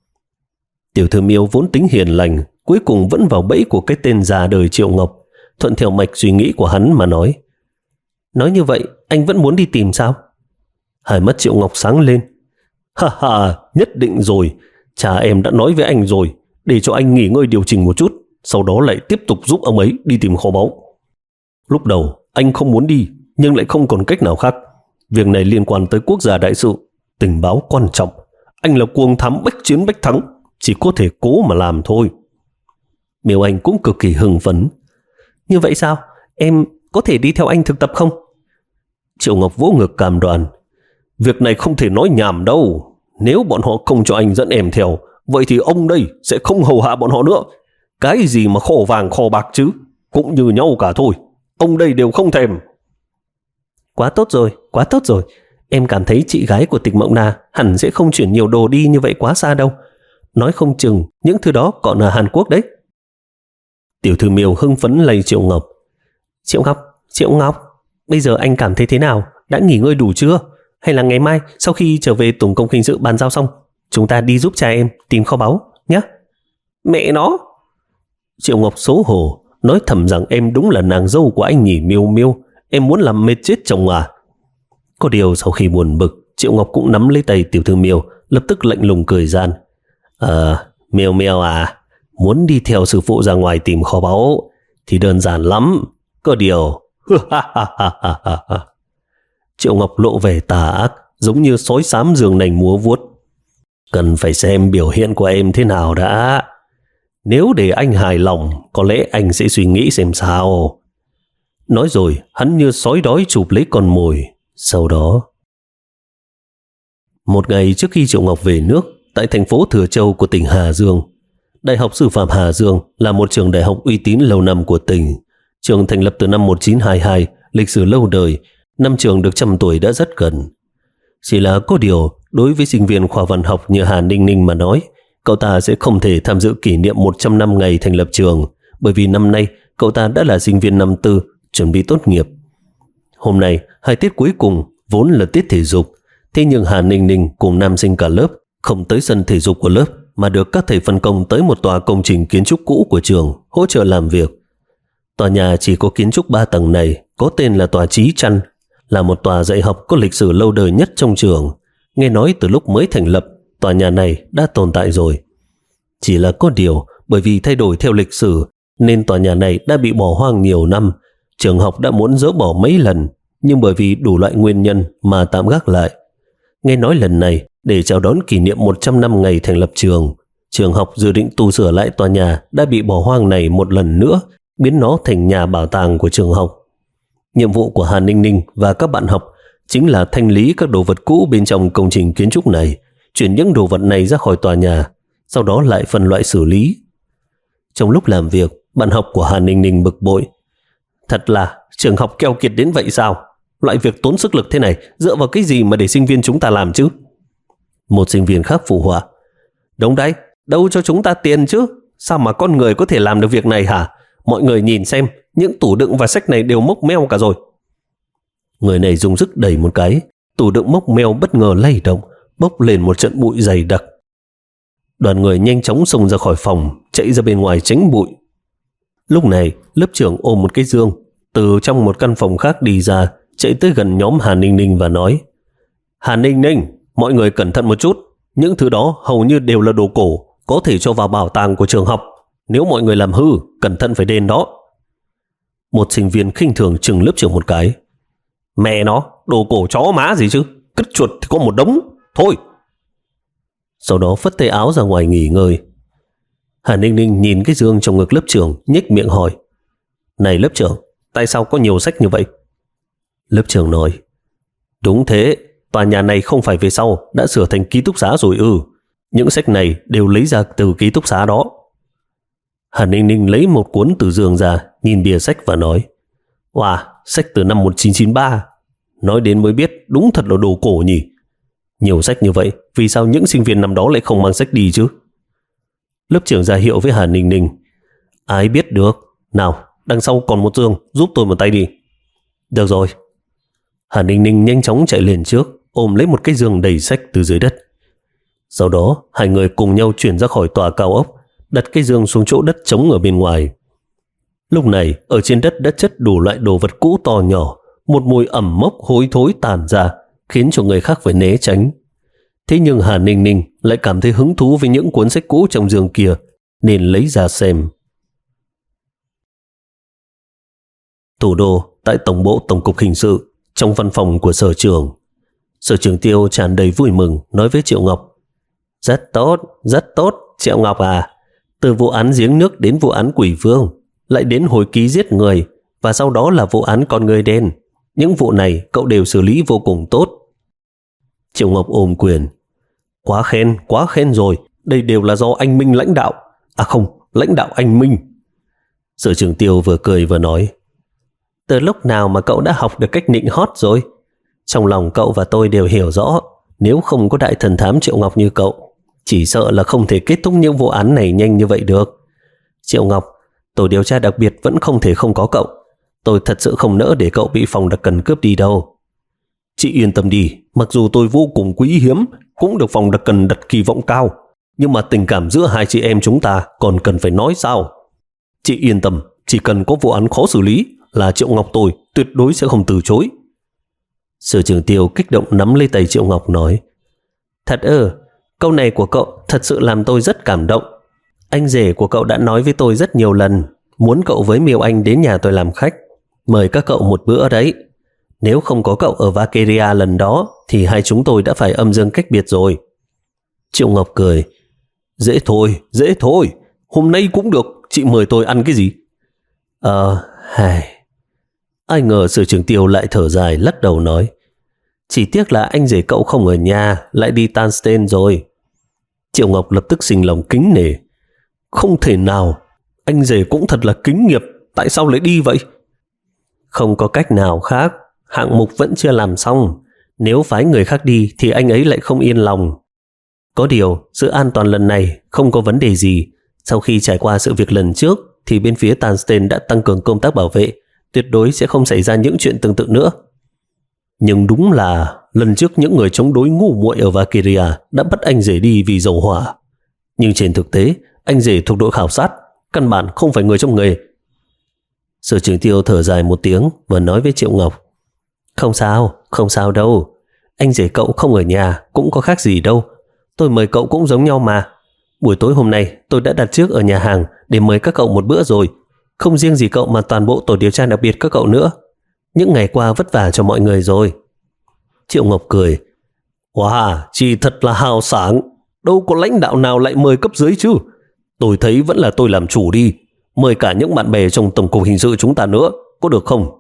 Tiểu thư Miêu vốn tính hiền lành, cuối cùng vẫn vào bẫy của cái tên già đời Triệu Ngọc, thuận theo mạch suy nghĩ của hắn mà nói: Nói như vậy, anh vẫn muốn đi tìm sao? Hai mắt Triệu Ngọc sáng lên. Ha ha, nhất định rồi. Cha em đã nói với anh rồi, để cho anh nghỉ ngơi điều chỉnh một chút, sau đó lại tiếp tục giúp ông ấy đi tìm kho báu. Lúc đầu, anh không muốn đi, nhưng lại không còn cách nào khác. Việc này liên quan tới quốc gia đại sự, tình báo quan trọng. Anh là cuồng thám bách chiến bách thắng, chỉ có thể cố mà làm thôi. Miêu Anh cũng cực kỳ hưng phấn. Như vậy sao? Em có thể đi theo anh thực tập không? Triệu Ngọc vỗ ngực cam đoan. Việc này không thể nói nhảm đâu. Nếu bọn họ không cho anh dẫn em theo, vậy thì ông đây sẽ không hầu hạ bọn họ nữa. Cái gì mà kho vàng kho bạc chứ, cũng như nhau cả thôi. Ông đây đều không thèm. Quá tốt rồi, quá tốt rồi. Em cảm thấy chị gái của Tịch Mộng Na hẳn sẽ không chuyển nhiều đồ đi như vậy quá xa đâu. Nói không chừng những thứ đó còn ở Hàn Quốc đấy. Tiểu thư Miêu hưng phấn lay Triệu Ngọc. Triệu Ngọc, Triệu Ngọc, bây giờ anh cảm thấy thế nào? Đã nghỉ ngơi đủ chưa? Hay là ngày mai sau khi trở về Tổng công hình sự bàn giao xong, chúng ta đi giúp cha em tìm kho báu nhé? Mẹ nó! Triệu Ngọc xấu hổ, nói thầm rằng em đúng là nàng dâu của anh nhỉ Miêu Miêu. Em muốn làm mệt chết chồng à? Có điều sau khi buồn bực, Triệu Ngọc cũng nắm lấy tay tiểu thư Miêu, lập tức lạnh lùng cười gian. Ờ, Miêu Miêu à, muốn đi theo sư phụ ra ngoài tìm kho báu thì đơn giản lắm. Có điều... Triệu Ngọc lộ vẻ tà ác, giống như sói xám giường nành múa vuốt. Cần phải xem biểu hiện của em thế nào đã. Nếu để anh hài lòng, có lẽ anh sẽ suy nghĩ xem sao. Nói rồi, hắn như sói đói chụp lấy con mồi. Sau đó... Một ngày trước khi Triệu Ngọc về nước, tại thành phố Thừa Châu của tỉnh Hà Dương, Đại học Sư phạm Hà Dương là một trường đại học uy tín lâu năm của tỉnh. Trường thành lập từ năm một nghìn chín trăm hai mươi hai, lịch sử lâu đời, năm trường được trăm tuổi đã rất gần. Chỉ là có điều, đối với sinh viên khoa văn học như Hà Ninh Ninh mà nói, cậu ta sẽ không thể tham dự kỷ niệm một trăm năm ngày thành lập trường, bởi vì năm nay cậu ta đã là sinh viên năm tư, chuẩn bị tốt nghiệp. Hôm nay, hai tiết cuối cùng vốn là tiết thể dục, thế nhưng Hà Ninh Ninh cùng nam sinh cả lớp không tới sân thể dục của lớp mà được các thầy phân công tới một tòa công trình kiến trúc cũ của trường hỗ trợ làm việc. Tòa nhà chỉ có kiến trúc ba tầng này có tên là tòa Chí Trăn, là một tòa dạy học có lịch sử lâu đời nhất trong trường. Nghe nói từ lúc mới thành lập, tòa nhà này đã tồn tại rồi. Chỉ là có điều, bởi vì thay đổi theo lịch sử nên tòa nhà này đã bị bỏ hoang nhiều năm. Trường học đã muốn dỡ bỏ mấy lần, nhưng bởi vì đủ loại nguyên nhân mà tạm gác lại. Nghe nói lần này, để chào đón kỷ niệm một trăm năm ngày thành lập trường, trường học dự định tu sửa lại tòa nhà đã bị bỏ hoang này một lần nữa, biến nó thành nhà bảo tàng của trường học. Nhiệm vụ của Hà Ninh Ninh và các bạn học chính là thanh lý các đồ vật cũ bên trong công trình kiến trúc này, chuyển những đồ vật này ra khỏi tòa nhà, sau đó lại phân loại xử lý. Trong lúc làm việc, bạn học của Hà Ninh Ninh bực bội. Thật là trường học keo kiệt đến vậy sao? Loại việc tốn sức lực thế này dựa vào cái gì mà để sinh viên chúng ta làm chứ? Một sinh viên khác phụ họa. Đúng đấy, đâu cho chúng ta tiền chứ. Sao mà con người có thể làm được việc này hả? Mọi người nhìn xem, những tủ đựng và sách này đều mốc meo cả rồi. Người này dùng sức đẩy một cái, tủ đựng mốc meo bất ngờ lay động, bốc lên một trận bụi dày đặc. Đoàn người nhanh chóng xông ra khỏi phòng, chạy ra bên ngoài tránh bụi. Lúc này, lớp trưởng ôm một cái dương, từ trong một căn phòng khác đi ra, chạy tới gần nhóm Hà Ninh Ninh và nói: Hà Ninh Ninh, mọi người cẩn thận một chút. Những thứ đó hầu như đều là đồ cổ, có thể cho vào bảo tàng của trường học. Nếu mọi người làm hư, cẩn thận phải đền đó. Một sinh viên khinh thường chừng lớp trưởng một cái. Mẹ nó, đồ cổ chó má gì chứ, cứt chuột thì có một đống, thôi. Sau đó phất tay áo ra ngoài nghỉ ngơi. Hà Ninh Ninh nhìn cái dương trong ngực lớp trưởng, nhếch miệng hỏi: Này lớp trưởng, tại sao có nhiều sách như vậy? Lớp trưởng nói: Đúng thế, tòa nhà này không phải về sau đã sửa thành ký túc xá rồi ư? Những sách này đều lấy ra từ ký túc xá đó. Hà Ninh Ninh lấy một cuốn từ giường ra, nhìn bìa sách và nói: Wow, sách từ năm một nghìn chín trăm chín mươi ba. Nói đến mới biết, đúng thật là đồ cổ nhỉ. Nhiều sách như vậy, vì sao những sinh viên năm đó lại không mang sách đi chứ? Lớp trưởng ra hiệu với Hà Ninh Ninh: Ai biết được. Nào, đằng sau còn một giường, giúp tôi một tay đi. Được rồi. Hà Ninh Ninh nhanh chóng chạy lên trước, ôm lấy một cái giường đầy sách từ dưới đất. Sau đó, hai người cùng nhau chuyển ra khỏi tòa cao ốc, đặt cái giường xuống chỗ đất trống ở bên ngoài. Lúc này, ở trên đất đã chất đủ loại đồ vật cũ to nhỏ, một mùi ẩm mốc hôi thối tản ra, khiến cho người khác phải né tránh. Thế nhưng Hà Ninh Ninh lại cảm thấy hứng thú với những cuốn sách cũ trong giường kia, nên lấy ra xem. Thủ đô, tại tổng bộ Tổng cục Hình sự, trong văn phòng của sở trưởng. Sở trưởng Tiêu tràn đầy vui mừng nói với Triệu Ngọc: Rất tốt, rất tốt, Triệu Ngọc à. Từ vụ án giếng nước đến vụ án quỷ vương, lại đến hồi ký giết người, và sau đó là vụ án con người đen. Những vụ này cậu đều xử lý vô cùng tốt. Triệu Ngọc ôm quyền: Quá khen, quá khen rồi. Đây đều là do anh Minh lãnh đạo. À không, lãnh đạo anh Minh. Sở trưởng Tiêu vừa cười vừa nói: Từ lúc nào mà cậu đã học được cách nịnh hót rồi? Trong lòng cậu và tôi đều hiểu rõ, nếu không có đại thần thám Triệu Ngọc như cậu, chỉ sợ là không thể kết thúc những vụ án này nhanh như vậy được. Triệu Ngọc, tổ điều tra đặc biệt vẫn không thể không có cậu. Tôi thật sự không nỡ để cậu bị phòng đặc cần cướp đi đâu. Chị yên tâm đi, mặc dù tôi vô cùng quý hiếm, cũng được phòng đặc cần đặt kỳ vọng cao, nhưng mà tình cảm giữa hai chị em chúng ta còn cần phải nói sao. Chị yên tâm, chỉ cần có vụ án khó xử lý là Triệu Ngọc tôi tuyệt đối sẽ không từ chối. Sở trưởng Tiêu kích động nắm lấy tay Triệu Ngọc nói: Thật ư, câu này của cậu thật sự làm tôi rất cảm động. Anh rể của cậu đã nói với tôi rất nhiều lần, muốn cậu với Miêu Anh đến nhà tôi làm khách, mời các cậu một bữa đấy. Nếu không có cậu ở Vacheria lần đó thì hai chúng tôi đã phải âm dương cách biệt rồi. Triệu Ngọc cười: Dễ thôi, dễ thôi, hôm nay cũng được, chị mời tôi ăn cái gì? Ờ, hài. Ai ngờ sở trưởng Tiêu lại thở dài lắc đầu nói: Chỉ tiếc là anh rể cậu không ở nhà, lại đi Tanstein rồi. Triệu Ngọc lập tức sinh lòng kính nể: Không thể nào, anh rể cũng thật là kính nghiệp, tại sao lại đi vậy? Không có cách nào khác, hạng mục vẫn chưa làm xong, nếu phái người khác đi thì anh ấy lại không yên lòng. Có điều, sự an toàn lần này không có vấn đề gì. Sau khi trải qua sự việc lần trước thì bên phía Tanstein đã tăng cường công tác bảo vệ, tuyệt đối sẽ không xảy ra những chuyện tương tự nữa. Nhưng đúng là lần trước những người chống đối ngu muội ở Vacheria đã bắt anh rể đi vì dầu hỏa. Nhưng trên thực tế, anh rể thuộc đội khảo sát, căn bản không phải người trong nghề. Sở trưởng Tiêu thở dài một tiếng và nói với Triệu Ngọc: Không sao, không sao đâu. Anh rể cậu không ở nhà cũng có khác gì đâu. Tôi mời cậu cũng giống nhau mà. Buổi tối hôm nay tôi đã đặt trước ở nhà hàng để mời các cậu một bữa rồi. Không riêng gì cậu mà toàn bộ tổ điều tra đặc biệt các cậu nữa. Những ngày qua vất vả cho mọi người rồi. Triệu Ngọc cười: Wow, chị thật là hào sảng. Đâu có lãnh đạo nào lại mời cấp dưới chứ. Tôi thấy vẫn là tôi làm chủ đi. Mời cả những bạn bè trong Tổng cục Hình sự chúng ta nữa, có được không?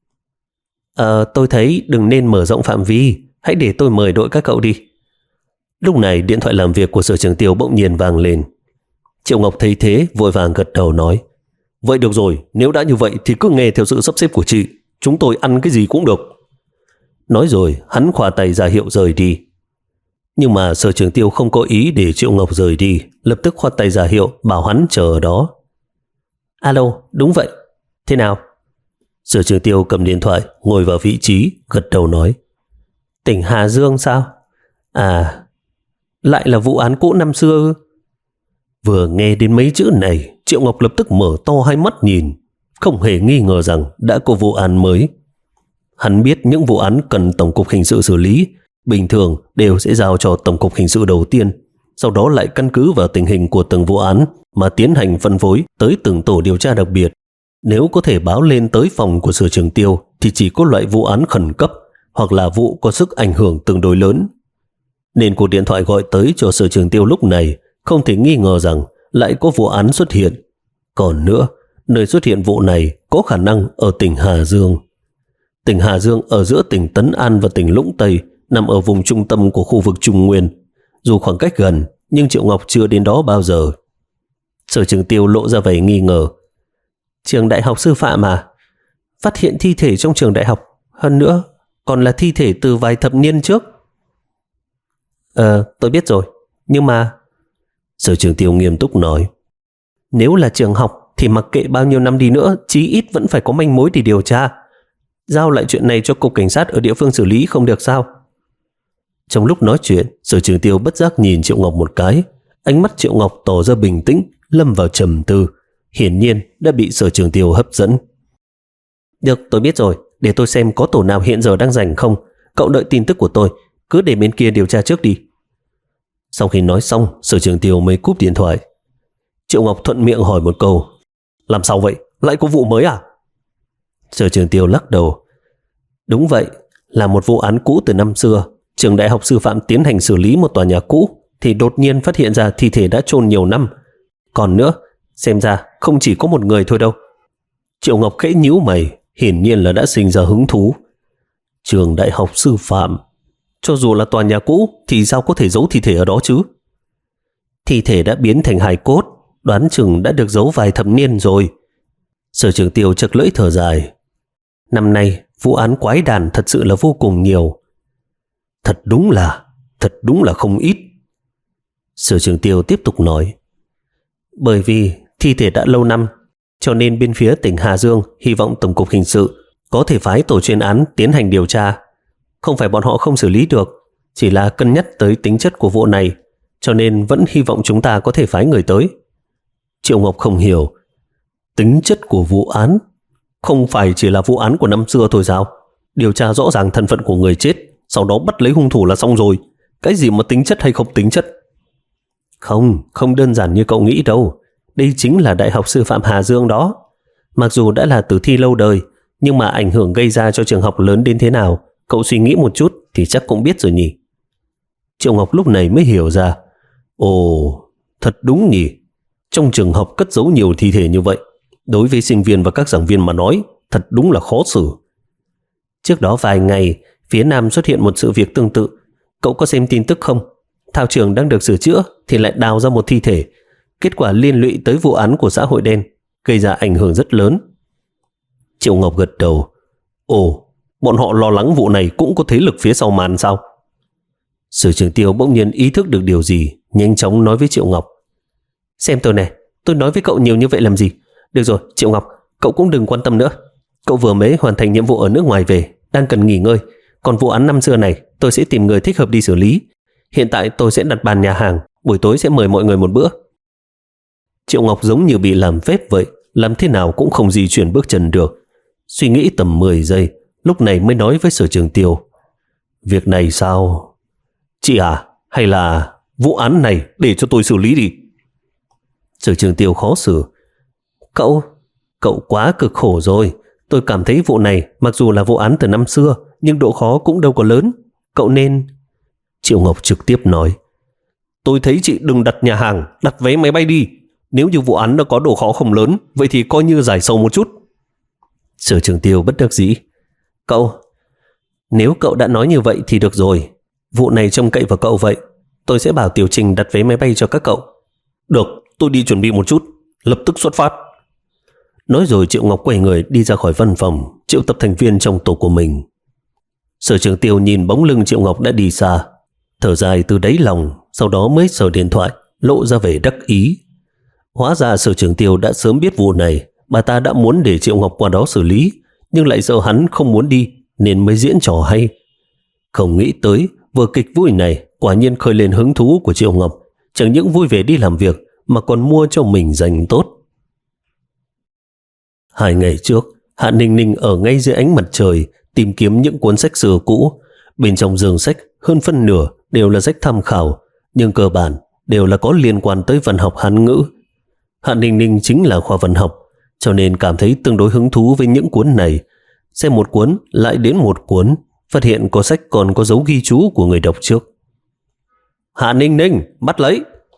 Ờ, tôi thấy đừng nên mở rộng phạm vi. Hãy để tôi mời đội các cậu đi. Lúc này điện thoại làm việc của sở trưởng Tiêu bỗng nhiên vang lên. Triệu Ngọc thấy thế vội vàng gật đầu nói: Vậy được rồi, nếu đã như vậy thì cứ nghe theo sự sắp xếp của chị. Chúng tôi ăn cái gì cũng được. Nói rồi hắn khoa tay ra hiệu rời đi. Nhưng mà Sở Trường Tiêu không có ý để Triệu Ngọc rời đi, lập tức khoát tay ra hiệu bảo hắn chờ ở đó. Alo, đúng vậy. Thế nào? Sở Trường Tiêu cầm điện thoại, ngồi vào vị trí, gật đầu nói. Tỉnh Hà Dương sao? À, lại là vụ án cũ năm xưa. Vừa nghe đến mấy chữ này, Triệu Ngọc lập tức mở to hai mắt nhìn, không hề nghi ngờ rằng đã có vụ án mới. Hắn biết những vụ án cần Tổng cục Hình sự xử lý, bình thường đều sẽ giao cho Tổng cục Hình sự đầu tiên, sau đó lại căn cứ vào tình hình của từng vụ án mà tiến hành phân phối tới từng tổ điều tra đặc biệt. Nếu có thể báo lên tới phòng của Sở Trường Tiêu thì chỉ có loại vụ án khẩn cấp hoặc là vụ có sức ảnh hưởng tương đối lớn. Nên cuộc điện thoại gọi tới cho Sở Trường Tiêu lúc này không thể nghi ngờ rằng lại có vụ án xuất hiện. Còn nữa, nơi xuất hiện vụ này có khả năng ở tỉnh Hà Dương. Tỉnh Hà Dương ở giữa tỉnh Tấn An và tỉnh Lũng Tây, nằm ở vùng trung tâm của khu vực Trung Nguyên. Dù khoảng cách gần, nhưng Triệu Ngọc chưa đến đó bao giờ. Sở Trường Tiêu lộ ra vẻ nghi ngờ. Trường đại học sư phạm à? Phát hiện thi thể trong trường đại học, hơn nữa còn là thi thể từ vài thập niên trước. Ờ, tôi biết rồi, nhưng mà... Sở Trường Tiêu nghiêm túc nói. Nếu là trường học thì mặc kệ bao nhiêu năm đi nữa, chí ít vẫn phải có manh mối để điều tra. Giao lại chuyện này cho cục cảnh sát ở địa phương xử lý không được sao? Trong lúc nói chuyện, Sở Trường Tiêu bất giác nhìn Triệu Ngọc một cái. Ánh mắt Triệu Ngọc tỏ ra bình tĩnh, lâm vào trầm tư. Hiển nhiên đã bị Sở Trường Tiêu hấp dẫn. Được, tôi biết rồi. Để tôi xem có tổ nào hiện giờ đang rảnh không. Cậu đợi tin tức của tôi, cứ để bên kia điều tra trước đi. Sau khi nói xong, Sở Trường Tiêu mới cúp điện thoại. Triệu Ngọc thuận miệng hỏi một câu. Làm sao vậy? Lại có vụ mới à? Sở Trường Tiêu lắc đầu. Đúng vậy, là một vụ án cũ từ năm xưa. Trường đại học sư phạm tiến hành xử lý một tòa nhà cũ thì đột nhiên phát hiện ra thi thể đã chôn nhiều năm. Còn nữa, xem ra không chỉ có một người thôi đâu. Triệu Ngọc khẽ nhíu mày, hiển nhiên là đã sinh ra hứng thú. Trường đại học sư phạm, cho dù là tòa nhà cũ thì sao có thể giấu thi thể ở đó chứ? Thi thể đã biến thành hài cốt, đoán chừng đã được giấu vài thập niên rồi. Sở Trường Tiêu chật lưỡi thở dài. Năm nay vụ án quái đản thật sự là vô cùng nhiều. Thật đúng là, thật đúng là không ít. Sở Trường Tiêu tiếp tục nói. Bởi vì thi thể đã lâu năm, cho nên bên phía tỉnh Hà Dương hy vọng Tổng cục Hình sự có thể phái tổ chuyên án tiến hành điều tra. Không phải bọn họ không xử lý được, chỉ là cân nhắc tới tính chất của vụ này, cho nên vẫn hy vọng chúng ta có thể phái người tới. Triệu Ngọc không hiểu. Tính chất của vụ án? Không phải chỉ là vụ án của năm xưa thôi sao? Điều tra rõ ràng thân phận của người chết, sau đó bắt lấy hung thủ là xong rồi. Cái gì mà tính chất hay không tính chất? Không, không đơn giản như cậu nghĩ đâu. Đây chính là Đại học Sư phạm Hà Dương đó. Mặc dù đã là tử thi lâu đời, nhưng mà ảnh hưởng gây ra cho trường học lớn đến thế nào, cậu suy nghĩ một chút thì chắc cũng biết rồi nhỉ. Triệu Ngọc lúc này mới hiểu ra. Ồ, thật đúng nhỉ. Trong trường học cất giấu nhiều thi thể như vậy, đối với sinh viên và các giảng viên mà nói, thật đúng là khó xử. Trước đó vài ngày, phía Nam xuất hiện một sự việc tương tự. Cậu có xem tin tức không? Thao trường đang được sửa chữa thì lại đào ra một thi thể. Kết quả liên lụy tới vụ án của xã hội đen, gây ra ảnh hưởng rất lớn. Triệu Ngọc gật đầu. Ồ, bọn họ lo lắng vụ này cũng có thế lực phía sau màn sao? Sở Trường Tiêu bỗng nhiên ý thức được điều gì, nhanh chóng nói với Triệu Ngọc. Xem tôi này, tôi nói với cậu nhiều như vậy làm gì? Được rồi, Triệu Ngọc, cậu cũng đừng quan tâm nữa. Cậu vừa mới hoàn thành nhiệm vụ ở nước ngoài về, đang cần nghỉ ngơi. Còn vụ án năm xưa này, tôi sẽ tìm người thích hợp đi xử lý. Hiện tại tôi sẽ đặt bàn nhà hàng, buổi tối sẽ mời mọi người một bữa. Triệu Ngọc giống như bị làm phép vậy, làm thế nào cũng không di chuyển bước chân được. Suy nghĩ tầm mười giây, lúc này mới nói với Sở Trường Tiêu. Việc này sao? Chị à, hay là vụ án này để cho tôi xử lý đi? Sở Trường Tiêu khó xử. Cậu, cậu quá cực khổ rồi. Tôi cảm thấy vụ này mặc dù là vụ án từ năm xưa, nhưng độ khó cũng đâu có lớn. Cậu nên... Triệu Ngọc trực tiếp nói. Tôi thấy chị đừng đặt nhà hàng, đặt vé máy bay đi. Nếu như vụ án nó có độ khó không lớn, vậy thì coi như giải sầu một chút. Sở Trường Tiêu bất đắc dĩ. Cậu, nếu cậu đã nói như vậy thì được rồi. Vụ này trông cậy vào cậu vậy. Tôi sẽ bảo Tiểu Trình đặt vé máy bay cho các cậu. Được, tôi đi chuẩn bị một chút, lập tức xuất phát. Nói rồi Triệu Ngọc quay người đi ra khỏi văn phòng, triệu tập thành viên trong tổ của mình. Sở Trường Tiêu nhìn bóng lưng Triệu Ngọc đã đi xa. thở dài từ đáy lòng, sau đó mới sờ điện thoại, lộ ra vẻ đắc ý. Hóa ra Sở Trưởng Tiêu đã sớm biết vụ này, bà ta đã muốn để Triệu Ngọc qua đó xử lý, nhưng lại sợ hắn không muốn đi nên mới diễn trò hay. Không nghĩ tới vở kịch vui này quả nhiên khơi lên hứng thú của Triệu Ngọc, chẳng những vui vẻ đi làm việc mà còn mua cho mình giành tốt. Hai ngày trước, Hạ Ninh Ninh ở ngay dưới ánh mặt trời tìm kiếm những cuốn sách xưa cũ. Bên trong giường sách hơn phân nửa đều là sách tham khảo, nhưng cơ bản đều là có liên quan tới văn học Hán ngữ. Hạ Ninh Ninh chính là khoa văn học, cho nên cảm thấy tương đối hứng thú với những cuốn này. Xem một cuốn lại đến một cuốn, phát hiện có sách còn có dấu ghi chú của người đọc trước. Hạ Ninh Ninh, bắt lấy!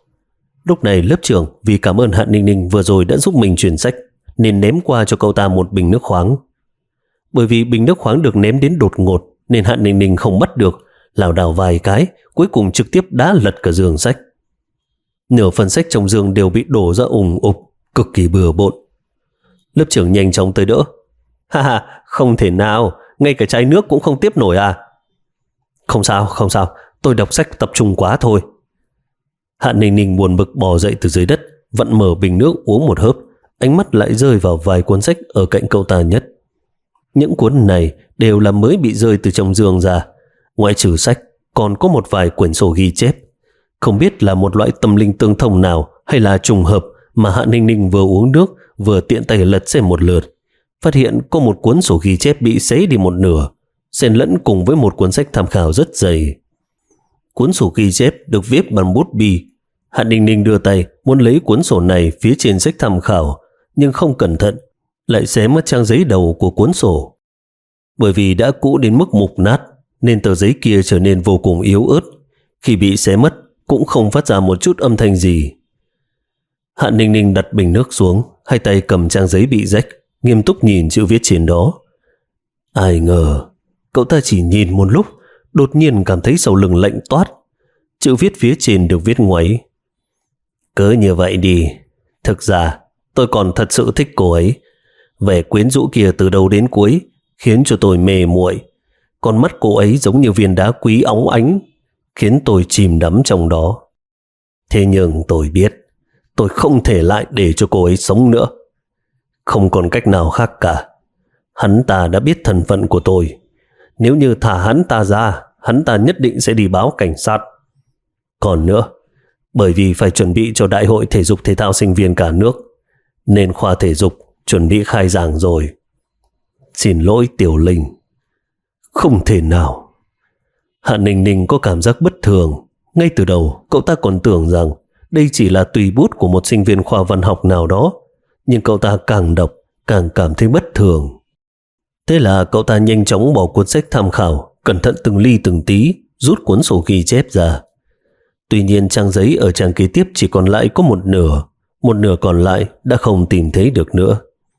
Lúc này lớp trưởng vì cảm ơn Hạ Ninh Ninh vừa rồi đã giúp mình chuyển sách nên ném qua cho cậu ta một bình nước khoáng. Bởi vì bình nước khoáng được ném đến đột ngột nên Hạ Ninh Ninh không bắt được, lảo đảo vài cái, cuối cùng trực tiếp đá lật cả giường sách. Nửa phần sách trong giường đều bị đổ ra ùng ục, cực kỳ bừa bộn. Lớp trưởng nhanh chóng tới đỡ. Ha ha, không thể nào, ngay cả chai nước cũng không tiếp nổi à? Không sao, không sao, tôi đọc sách tập trung quá thôi. Hạ Ninh Ninh buồn bực bò dậy từ dưới đất, vặn mở bình nước uống một hớp, ánh mắt lại rơi vào vài cuốn sách ở cạnh cậu ta nhất. Những cuốn này đều là mới bị rơi từ trong giường ra. Ngoại trừ sách, còn có một vài quyển sổ ghi chép. Không biết là một loại tâm linh tương thông nào hay là trùng hợp mà Hạ Ninh Ninh vừa uống nước vừa tiện tay lật xem một lượt, phát hiện có một cuốn sổ ghi chép bị xé đi một nửa, xen lẫn cùng với một cuốn sách tham khảo rất dày. Cuốn sổ ghi chép được viết bằng bút bi. Hạ Ninh Ninh đưa tay muốn lấy cuốn sổ này phía trên sách tham khảo, nhưng không cẩn thận lại xé mất trang giấy đầu của cuốn sổ. Bởi vì đã cũ đến mức mục nát nên tờ giấy kia trở nên vô cùng yếu ớt, khi bị xé mất cũng không phát ra một chút âm thanh gì. Hạ Ninh Ninh đặt bình nước xuống, hai tay cầm trang giấy bị rách, nghiêm túc nhìn chữ viết trên đó. Ai ngờ cậu ta chỉ nhìn một lúc, đột nhiên cảm thấy sau lưng lạnh toát. Chữ viết phía trên được viết ngoáy. Cứ như vậy đi, thực ra tôi còn thật sự thích cô ấy. Vẻ quyến rũ kia từ đầu đến cuối khiến cho tôi mê muội. Con mắt cô ấy giống như viên đá quý óng ánh, khiến tôi chìm đắm trong đó. Thế nhưng tôi biết tôi không thể lại để cho cô ấy sống nữa. Không còn cách nào khác cả. Hắn ta đã biết thân phận của tôi. Nếu như thả hắn ta ra, hắn ta nhất định sẽ đi báo cảnh sát. Còn nữa, bởi vì phải chuẩn bị cho đại hội thể dục thể thao sinh viên cả nước, nên khoa thể dục chuẩn bị khai giảng rồi. Xin lỗi Tiểu Linh. Không thể nào. Hạ Ninh Ninh có cảm giác bất thường. Ngay từ đầu cậu ta còn tưởng rằng đây chỉ là tùy bút của một sinh viên khoa văn học nào đó, nhưng cậu ta càng đọc càng cảm thấy bất thường. Thế là cậu ta nhanh chóng bỏ cuốn sách tham khảo, cẩn thận từng ly từng tí rút cuốn sổ ghi chép ra. Tuy nhiên trang giấy ở trang kế tiếp chỉ còn lại có một nửa, một nửa còn lại đã không tìm thấy được nữa.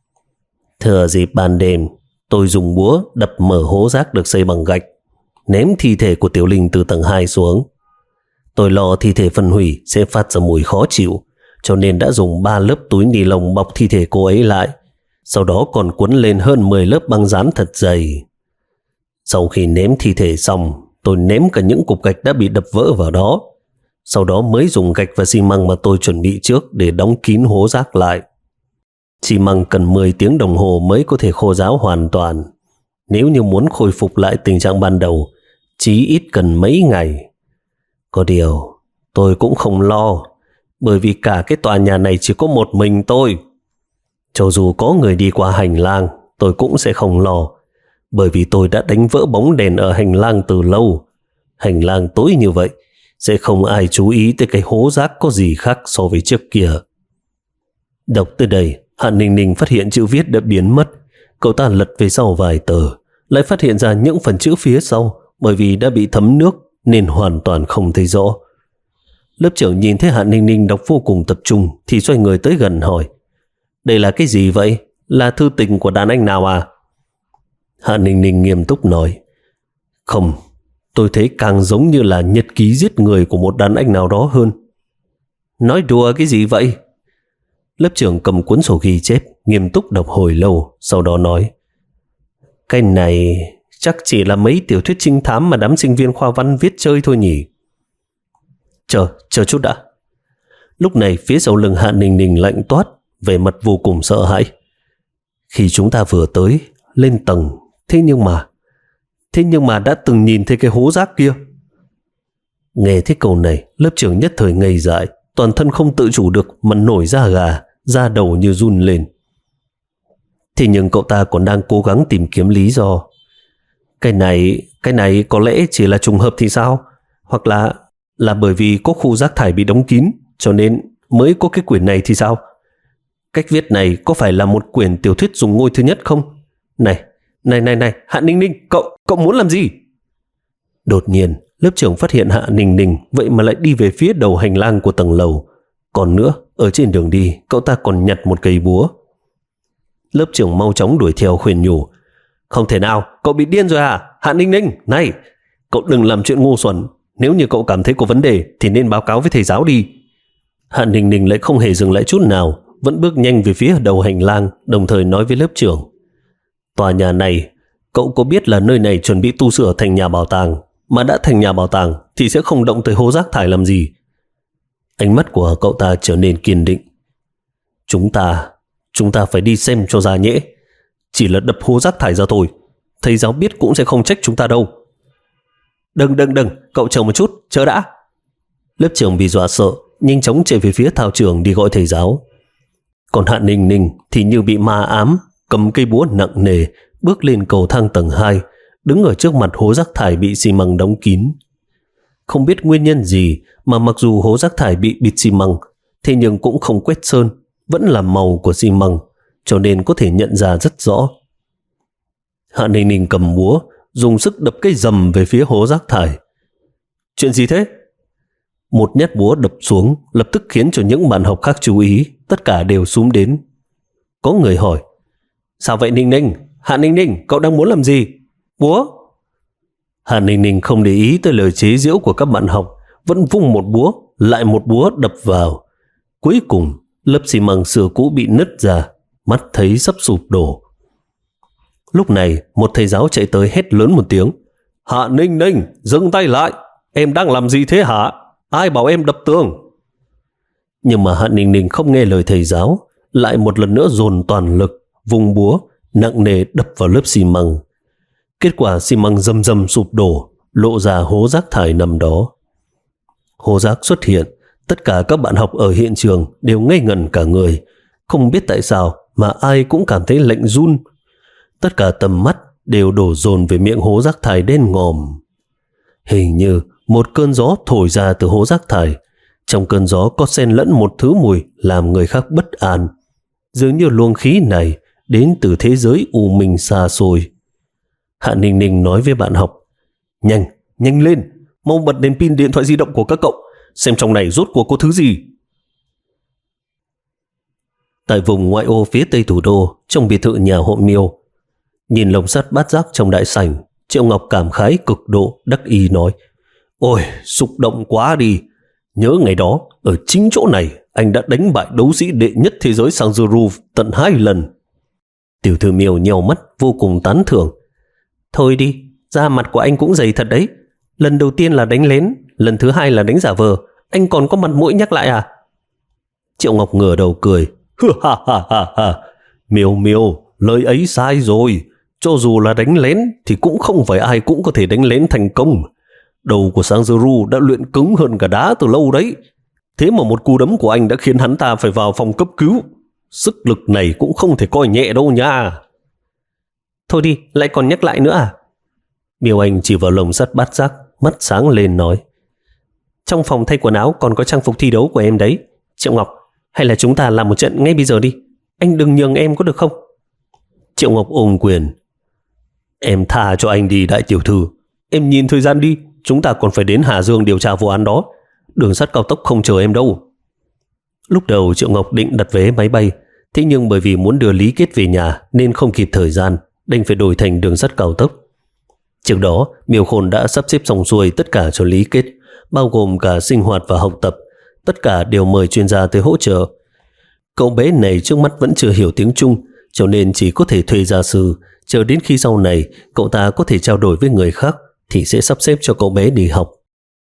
Thừa dịp ban đêm, tôi dùng búa đập mở hố rác được xây bằng gạch, ném thi thể của Tiểu Linh từ tầng hai xuống. Tôi lo thi thể phân hủy sẽ phát ra mùi khó chịu, cho nên đã dùng ba lớp túi ni lông bọc thi thể cô ấy lại, sau đó còn cuốn lên hơn mười lớp băng dán thật dày. Sau khi ném thi thể xong, tôi ném cả những cục gạch đã bị đập vỡ vào đó, sau đó mới dùng gạch và xi măng mà tôi chuẩn bị trước để đóng kín hố rác lại. Xi măng cần mười tiếng đồng hồ mới có thể khô ráo hoàn toàn. Nếu như muốn khôi phục lại tình trạng ban đầu, chí ít cần mấy ngày. Có điều, tôi cũng không lo, bởi vì cả cái tòa nhà này chỉ có một mình tôi. Cho dù có người đi qua hành lang, tôi cũng sẽ không lo, bởi vì tôi đã đánh vỡ bóng đèn ở hành lang từ lâu. Hành lang tối như vậy, sẽ không ai chú ý tới cái hố rác có gì khác so với trước kia. Đọc tới đây, Hạ Ninh Ninh phát hiện chữ viết đã biến mất. Cậu ta lật về sau vài tờ, lại phát hiện ra những phần chữ phía sau bởi vì đã bị thấm nước nên hoàn toàn không thấy rõ. Lớp trưởng nhìn thấy Hạ Ninh Ninh đọc vô cùng tập trung thì xoay người tới gần hỏi: Đây là cái gì vậy? Là thư tình của đàn anh nào à? Hạ Ninh Ninh nghiêm túc nói: Không, tôi thấy càng giống như là nhật ký giết người của một đàn anh nào đó hơn. Nói đùa cái gì vậy? Lớp trưởng cầm cuốn sổ ghi chép, nghiêm túc đọc hồi lâu, sau đó nói: Cái này chắc chỉ là mấy tiểu thuyết trinh thám mà đám sinh viên khoa văn viết chơi thôi nhỉ. chờ, chờ chút đã. Lúc này phía sau lưng Hạ Ninh Ninh lạnh toát, vẻ mặt vô cùng sợ hãi. Khi chúng ta vừa tới, lên tầng, thế nhưng mà, thế nhưng mà đã từng nhìn thấy cái hố rác kia. Nghe thấy câu này, lớp trưởng nhất thời ngây dại, toàn thân không tự chủ được mà nổi da gà, da đầu như run lên. Thế nhưng cậu ta còn đang cố gắng tìm kiếm lý do. Cái này, cái này có lẽ chỉ là trùng hợp thì sao? Hoặc là, là bởi vì có khu rác thải bị đóng kín, cho nên mới có cái quyển này thì sao? Cách viết này có phải là một quyển tiểu thuyết dùng ngôi thứ nhất không? Này, này này này, Hạ Ninh Ninh, cậu, cậu muốn làm gì? Đột nhiên, lớp trưởng phát hiện Hạ Ninh Ninh vậy mà lại đi về phía đầu hành lang của tầng lầu. Còn nữa, ở trên đường đi, cậu ta còn nhặt một cây búa. Lớp trưởng mau chóng đuổi theo khuyên nhủ. Không thể nào, cậu bị điên rồi à? Hạ Ninh Ninh, này, cậu đừng làm chuyện ngu xuẩn. Nếu như cậu cảm thấy có vấn đề thì nên báo cáo với thầy giáo đi. Hạ Ninh Ninh lại không hề dừng lại chút nào, vẫn bước nhanh về phía đầu hành lang, đồng thời nói với lớp trưởng. Tòa nhà này, cậu có biết là nơi này chuẩn bị tu sửa thành nhà bảo tàng, mà đã thành nhà bảo tàng thì sẽ không động tới hố rác thải làm gì. Ánh mắt của cậu ta trở nên kiên định. Chúng ta, chúng ta phải đi xem cho ra nhẽ. Chỉ là đập hố rác thải ra thôi, thầy giáo biết cũng sẽ không trách chúng ta đâu. Đừng, đừng, đừng, cậu chờ một chút, chờ đã. Lớp trưởng bị dọa sợ, nhanh chóng chạy về phía thao trường đi gọi thầy giáo. Còn Hạ Ninh Ninh thì như bị ma ám, cầm cây búa nặng nề, bước lên cầu thang tầng hai, đứng ở trước mặt hố rác thải bị xi măng đóng kín. Không biết nguyên nhân gì mà mặc dù hố rác thải bị bịt xi măng, thế nhưng cũng không quét sơn, vẫn là màu của xi măng, cho nên có thể nhận ra rất rõ. Hạ Ninh Ninh cầm búa, dùng sức đập cây rầm về phía hố rác thải. Chuyện gì thế? Một nhát búa đập xuống lập tức khiến cho những bạn học khác chú ý, tất cả đều xúm đến. Có người hỏi, sao vậy Ninh Ninh? Hạ Ninh Ninh, cậu đang muốn làm gì? Búa? Hạ Ninh Ninh không để ý tới lời chế giễu của các bạn học, vẫn vung một búa, lại một búa đập vào. Cuối cùng, lớp xi măng xưa cũ bị nứt ra, mắt thấy sắp sụp đổ. Lúc này, một thầy giáo chạy tới hét lớn một tiếng. Hạ Ninh Ninh, dừng tay lại! Em đang làm gì thế hả? Ai bảo em đập tường? Nhưng mà Hạ Ninh Ninh không nghe lời thầy giáo, lại một lần nữa dồn toàn lực, vùng búa, nặng nề đập vào lớp xi măng. Kết quả xi măng rầm rầm sụp đổ, lộ ra hố rác thải nằm đó. Hố rác xuất hiện, tất cả các bạn học ở hiện trường đều ngây ngẩn cả người, không biết tại sao mà ai cũng cảm thấy lạnh run. Tất cả tầm mắt đều đổ dồn về miệng hố rác thải đen ngòm. Hình như một cơn gió thổi ra từ hố rác thải. Trong cơn gió có xen lẫn một thứ mùi làm người khác bất an. Dường như luồng khí này đến từ thế giới u minh xa xôi. Hạ Ninh Ninh nói với bạn học, nhanh, nhanh lên, mau bật đèn pin điện thoại di động của các cậu, xem trong này rốt cuộc có thứ gì. Tại vùng ngoại ô phía tây thủ đô, trong biệt thự nhà họ Miêu, nhìn lồng sắt bát giác trong đại sảnh, Triệu Ngọc cảm khái cực độ, đắc ý nói, ôi, xúc động quá đi. Nhớ ngày đó, ở chính chỗ này, anh đã đánh bại đấu sĩ đệ nhất thế giới Sang Zuru tận hai lần. Tiểu thư Miêu nheo mắt vô cùng tán thưởng. Thôi đi, da mặt của anh cũng dày thật đấy. Lần đầu tiên là đánh lén, lần thứ hai là đánh giả vờ. Anh còn có mặt mũi nhắc lại à? Triệu Ngọc ngửa đầu cười. Ha ha ha ha. Miêu Miêu, lời ấy sai rồi. Cho dù là đánh lén thì cũng không phải ai cũng có thể đánh lén thành công. Đầu của Sang Zuru đã luyện cứng hơn cả đá từ lâu đấy. Thế mà một cú đấm của anh đã khiến hắn ta phải vào phòng cấp cứu. Sức lực này cũng không thể coi nhẹ đâu nha. Thôi đi, lại còn nhắc lại nữa à? Miêu Anh chỉ vào lồng sắt bát giác, mắt sáng lên nói. Trong phòng thay quần áo còn có trang phục thi đấu của em đấy. Triệu Ngọc, hay là chúng ta làm một trận ngay bây giờ đi. Anh đừng nhường em có được không? Triệu Ngọc ôm quyền. Em tha cho anh đi đại tiểu thư. Em nhìn thời gian đi, chúng ta còn phải đến Hà Dương điều tra vụ án đó. Đường sắt cao tốc không chờ em đâu. Lúc đầu Triệu Ngọc định đặt vé máy bay, thế nhưng bởi vì muốn đưa Lý Kết về nhà nên không kịp thời gian, đành phải đổi thành đường sắt cao tốc. Trước đó, Miêu Khôn đã sắp xếp xong xuôi tất cả cho Lý Kết, bao gồm cả sinh hoạt và học tập. Tất cả đều mời chuyên gia tới hỗ trợ. Cậu bé này trước mắt vẫn chưa hiểu tiếng Trung, cho nên chỉ có thể thuê gia sư. Chờ đến khi sau này cậu ta có thể trao đổi với người khác thì sẽ sắp xếp cho cậu bé đi học.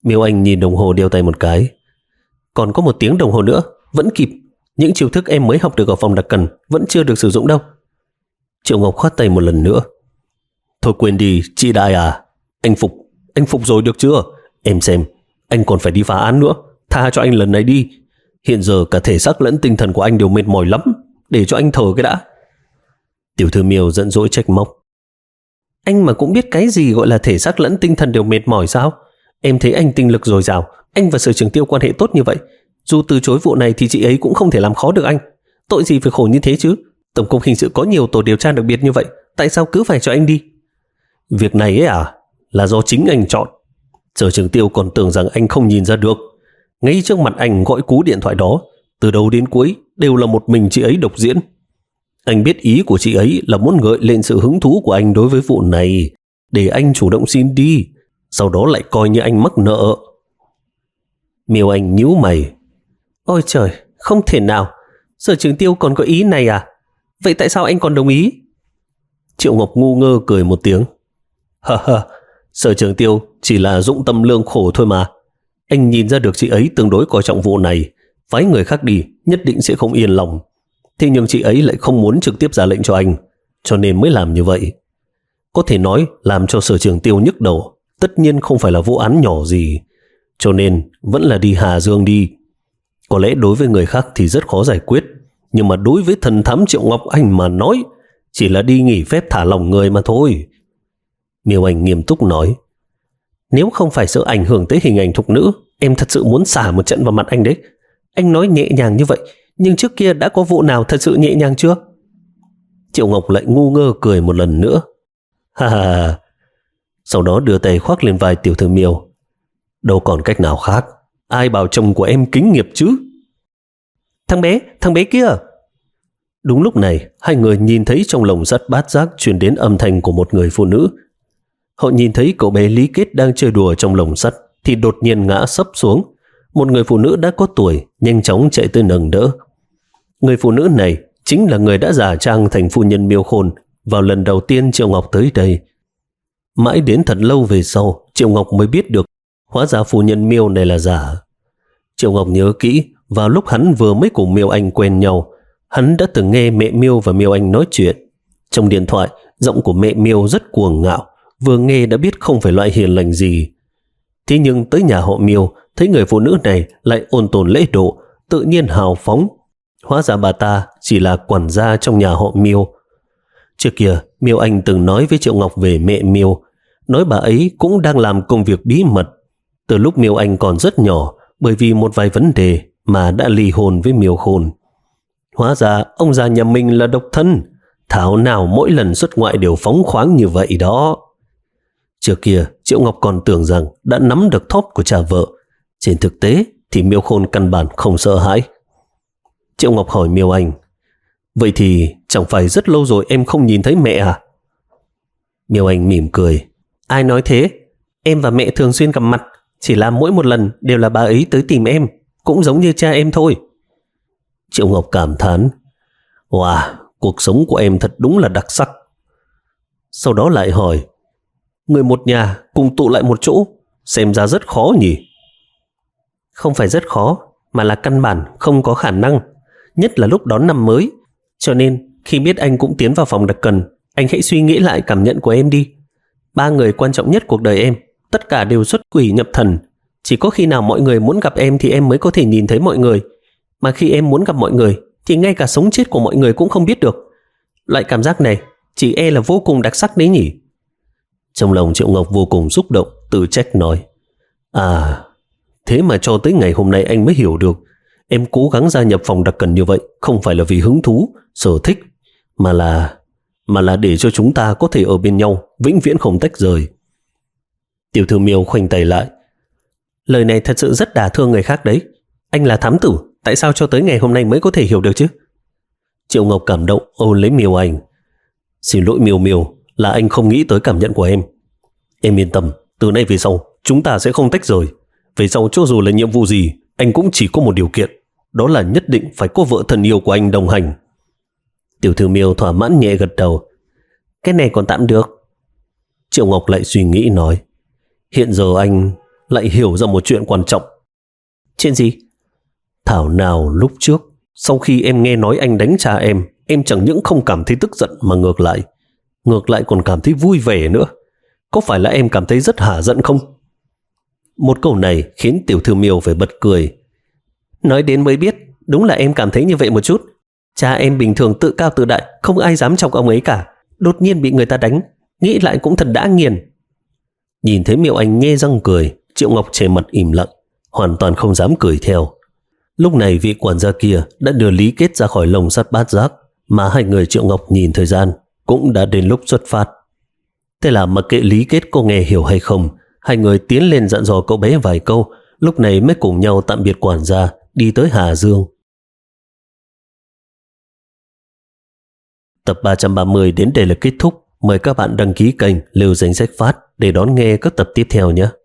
Miêu Anh nhìn đồng hồ đeo tay một cái. Còn có một tiếng đồng hồ nữa, vẫn kịp. Những chiêu thức em mới học được ở phòng đặc cần vẫn chưa được sử dụng đâu. Triệu Ngọc khoát tay một lần nữa. Thôi quên đi, chị Đại à. Anh phục, anh phục rồi được chưa? Em xem, anh còn phải đi phá án nữa. Tha cho anh lần này đi. Hiện giờ cả thể xác lẫn tinh thần của anh đều mệt mỏi lắm. Để cho anh thở cái đã. Tiểu thư Miêu giận dỗi trách móc. Anh mà cũng biết cái gì gọi là thể xác lẫn tinh thần đều mệt mỏi sao? Em thấy anh tinh lực dồi dào. Anh và Sở Trường Tiêu quan hệ tốt như vậy. Dù từ chối vụ này thì chị ấy cũng không thể làm khó được anh. Tội gì phải khổ như thế chứ? Tổng cục hình sự có nhiều tổ điều tra đặc biệt như vậy, tại sao cứ phải cho anh đi? Việc này ấy à, là do chính anh chọn. Sở Trường Tiêu còn tưởng rằng anh không nhìn ra được. Ngay trước mặt anh gọi cú điện thoại đó, từ đầu đến cuối đều là một mình chị ấy độc diễn. Anh biết ý của chị ấy là muốn gợi lên sự hứng thú của anh đối với vụ này, để anh chủ động xin đi, sau đó lại coi như anh mắc nợ. Miêu Anh nhíu mày. Ôi trời, không thể nào. Sở Trường Tiêu còn có ý này à? Vậy tại sao anh còn đồng ý? Triệu Ngọc ngu ngơ cười một tiếng. Ha ha, Sở Trường Tiêu chỉ là dụng tâm lương khổ thôi mà. Anh nhìn ra được chị ấy tương đối coi trọng vụ này, phái người khác đi nhất định sẽ không yên lòng. Thế nhưng chị ấy lại không muốn trực tiếp ra lệnh cho anh, cho nên mới làm như vậy. Có thể nói làm cho Sở Trường Tiêu nhức đầu, tất nhiên không phải là vụ án nhỏ gì, cho nên vẫn là đi Hà Dương đi. Có lẽ đối với người khác thì rất khó giải quyết, nhưng mà đối với thần thám Triệu Ngọc Anh mà nói, chỉ là đi nghỉ phép thả lỏng người mà thôi. Miêu Anh nghiêm túc nói. Nếu không phải sợ ảnh hưởng tới hình ảnh thục nữ, em thật sự muốn xả một trận vào mặt anh đấy. Anh nói nhẹ nhàng như vậy, nhưng trước kia đã có vụ nào thật sự nhẹ nhàng chưa? Triệu Ngọc lại ngu ngơ cười một lần nữa. Ha ha. Sau đó đưa tay khoác lên vai tiểu thư Miêu. Đâu còn cách nào khác. Ai bảo chồng của em kính nghiệp chứ? Thằng bé, thằng bé kia. Đúng lúc này, hai người nhìn thấy trong lồng sắt bát giác truyền đến âm thanh của một người phụ nữ. Họ nhìn thấy cậu bé Lý Kết đang chơi đùa trong lồng sắt thì đột nhiên ngã sấp xuống. Một người phụ nữ đã có tuổi nhanh chóng chạy tới nâng đỡ. Người phụ nữ này chính là người đã giả trang thành phu nhân Miêu Khôn vào lần đầu tiên Triệu Ngọc tới đây. Mãi đến thật lâu về sau, Triệu Ngọc mới biết được hóa ra phu nhân Miêu này là giả. Triệu Ngọc nhớ kỹ, vào lúc hắn vừa mới cùng Miêu Anh quen nhau, hắn đã từng nghe mẹ Miêu và Miêu Anh nói chuyện. Trong điện thoại, giọng của mẹ Miêu rất cuồng ngạo, vừa nghe đã biết không phải loại hiền lành gì. Thế nhưng tới nhà họ Miêu, thấy người phụ nữ này lại ôn tồn lễ độ, tự nhiên hào phóng. Hóa ra bà ta chỉ là quản gia trong nhà họ Miêu. Trước kia, Miêu Anh từng nói với Triệu Ngọc về mẹ Miêu, nói bà ấy cũng đang làm công việc bí mật. Từ lúc Miêu Anh còn rất nhỏ, bởi vì một vài vấn đề mà đã ly hôn với Miêu Khôn. Hóa ra ông già nhà mình là độc thân, thảo nào mỗi lần xuất ngoại đều phóng khoáng như vậy đó. Trước kia, Triệu Ngọc còn tưởng rằng đã nắm được thóp của cha vợ. Trên thực tế thì Miêu Khôn căn bản không sợ hãi. Triệu Ngọc hỏi Miêu Anh, vậy thì chẳng phải rất lâu rồi em không nhìn thấy mẹ à? Miêu Anh mỉm cười. Ai nói thế? Em và mẹ thường xuyên gặp mặt, chỉ là mỗi một lần đều là bà ấy tới tìm em, cũng giống như cha em thôi. Triệu Ngọc cảm thán. Wow, cuộc sống của em thật đúng là đặc sắc. Sau đó lại hỏi, người một nhà cùng tụ lại một chỗ, xem ra rất khó nhỉ? Không phải rất khó, mà là căn bản không có khả năng, nhất là lúc đón năm mới. Cho nên khi biết anh cũng tiến vào phòng đặc cần, anh hãy suy nghĩ lại cảm nhận của em đi. Ba người quan trọng nhất cuộc đời em, tất cả đều xuất quỷ nhập thần. Chỉ có khi nào mọi người muốn gặp em thì em mới có thể nhìn thấy mọi người. Mà khi em muốn gặp mọi người thì ngay cả sống chết của mọi người cũng không biết được. Loại cảm giác này chỉ e là vô cùng đặc sắc đấy nhỉ? Trong lòng Triệu Ngọc vô cùng xúc động, tự trách nói. À, thế mà cho tới ngày hôm nay anh mới hiểu được. Em cố gắng gia nhập phòng đặc cần như vậy không phải là vì hứng thú, sở thích, mà là mà là để cho chúng ta có thể ở bên nhau, vĩnh viễn không tách rời. Tiểu thư Miêu khoanh tay lại. Lời này thật sự rất đả thương người khác đấy. Anh là thám tử, tại sao cho tới ngày hôm nay mới có thể hiểu được chứ? Triệu Ngọc cảm động ôm lấy Miêu Anh. Xin lỗi Miêu Miêu, là anh không nghĩ tới cảm nhận của em. Em yên tâm, từ nay về sau chúng ta sẽ không tách rời. Về sau cho dù là nhiệm vụ gì, anh cũng chỉ có một điều kiện, đó là nhất định phải có vợ thân yêu của anh đồng hành. Tiểu thư Miêu thỏa mãn nhẹ gật đầu. Cái này còn tạm được. Triệu Ngọc lại suy nghĩ nói, hiện giờ anh lại hiểu ra một chuyện quan trọng. Chuyện gì? Thảo nào lúc trước, sau khi em nghe nói anh đánh cha em, em chẳng những không cảm thấy tức giận mà ngược lại. Ngược lại còn cảm thấy vui vẻ nữa. Có phải là em cảm thấy rất hả giận không? Một câu này khiến tiểu thư Miêu phải bật cười. Nói đến mới biết, đúng là em cảm thấy như vậy một chút. Cha em bình thường tự cao tự đại, không ai dám chọc ông ấy cả. Đột nhiên bị người ta đánh, nghĩ lại cũng thật đã nghiền. Nhìn thấy Miêu Anh nhe răng cười, Triệu Ngọc che mặt im lặng, hoàn toàn không dám cười theo. Lúc này vị quản gia kia đã đưa Lý Kết ra khỏi lồng sắt bát giác, mà hai người Triệu Ngọc nhìn thời gian cũng đã đến lúc xuất phát. Thế là mặc kệ Lý Kết có nghe hiểu hay không, hai người tiến lên dặn dò cậu bé vài câu, lúc này mới cùng nhau tạm biệt quản gia, đi tới Hà Dương. Tập ba trăm ba mươi đến đây là kết thúc. Mời các bạn đăng ký kênh Lưu Danh Sách Phát để đón nghe các tập tiếp theo nhé.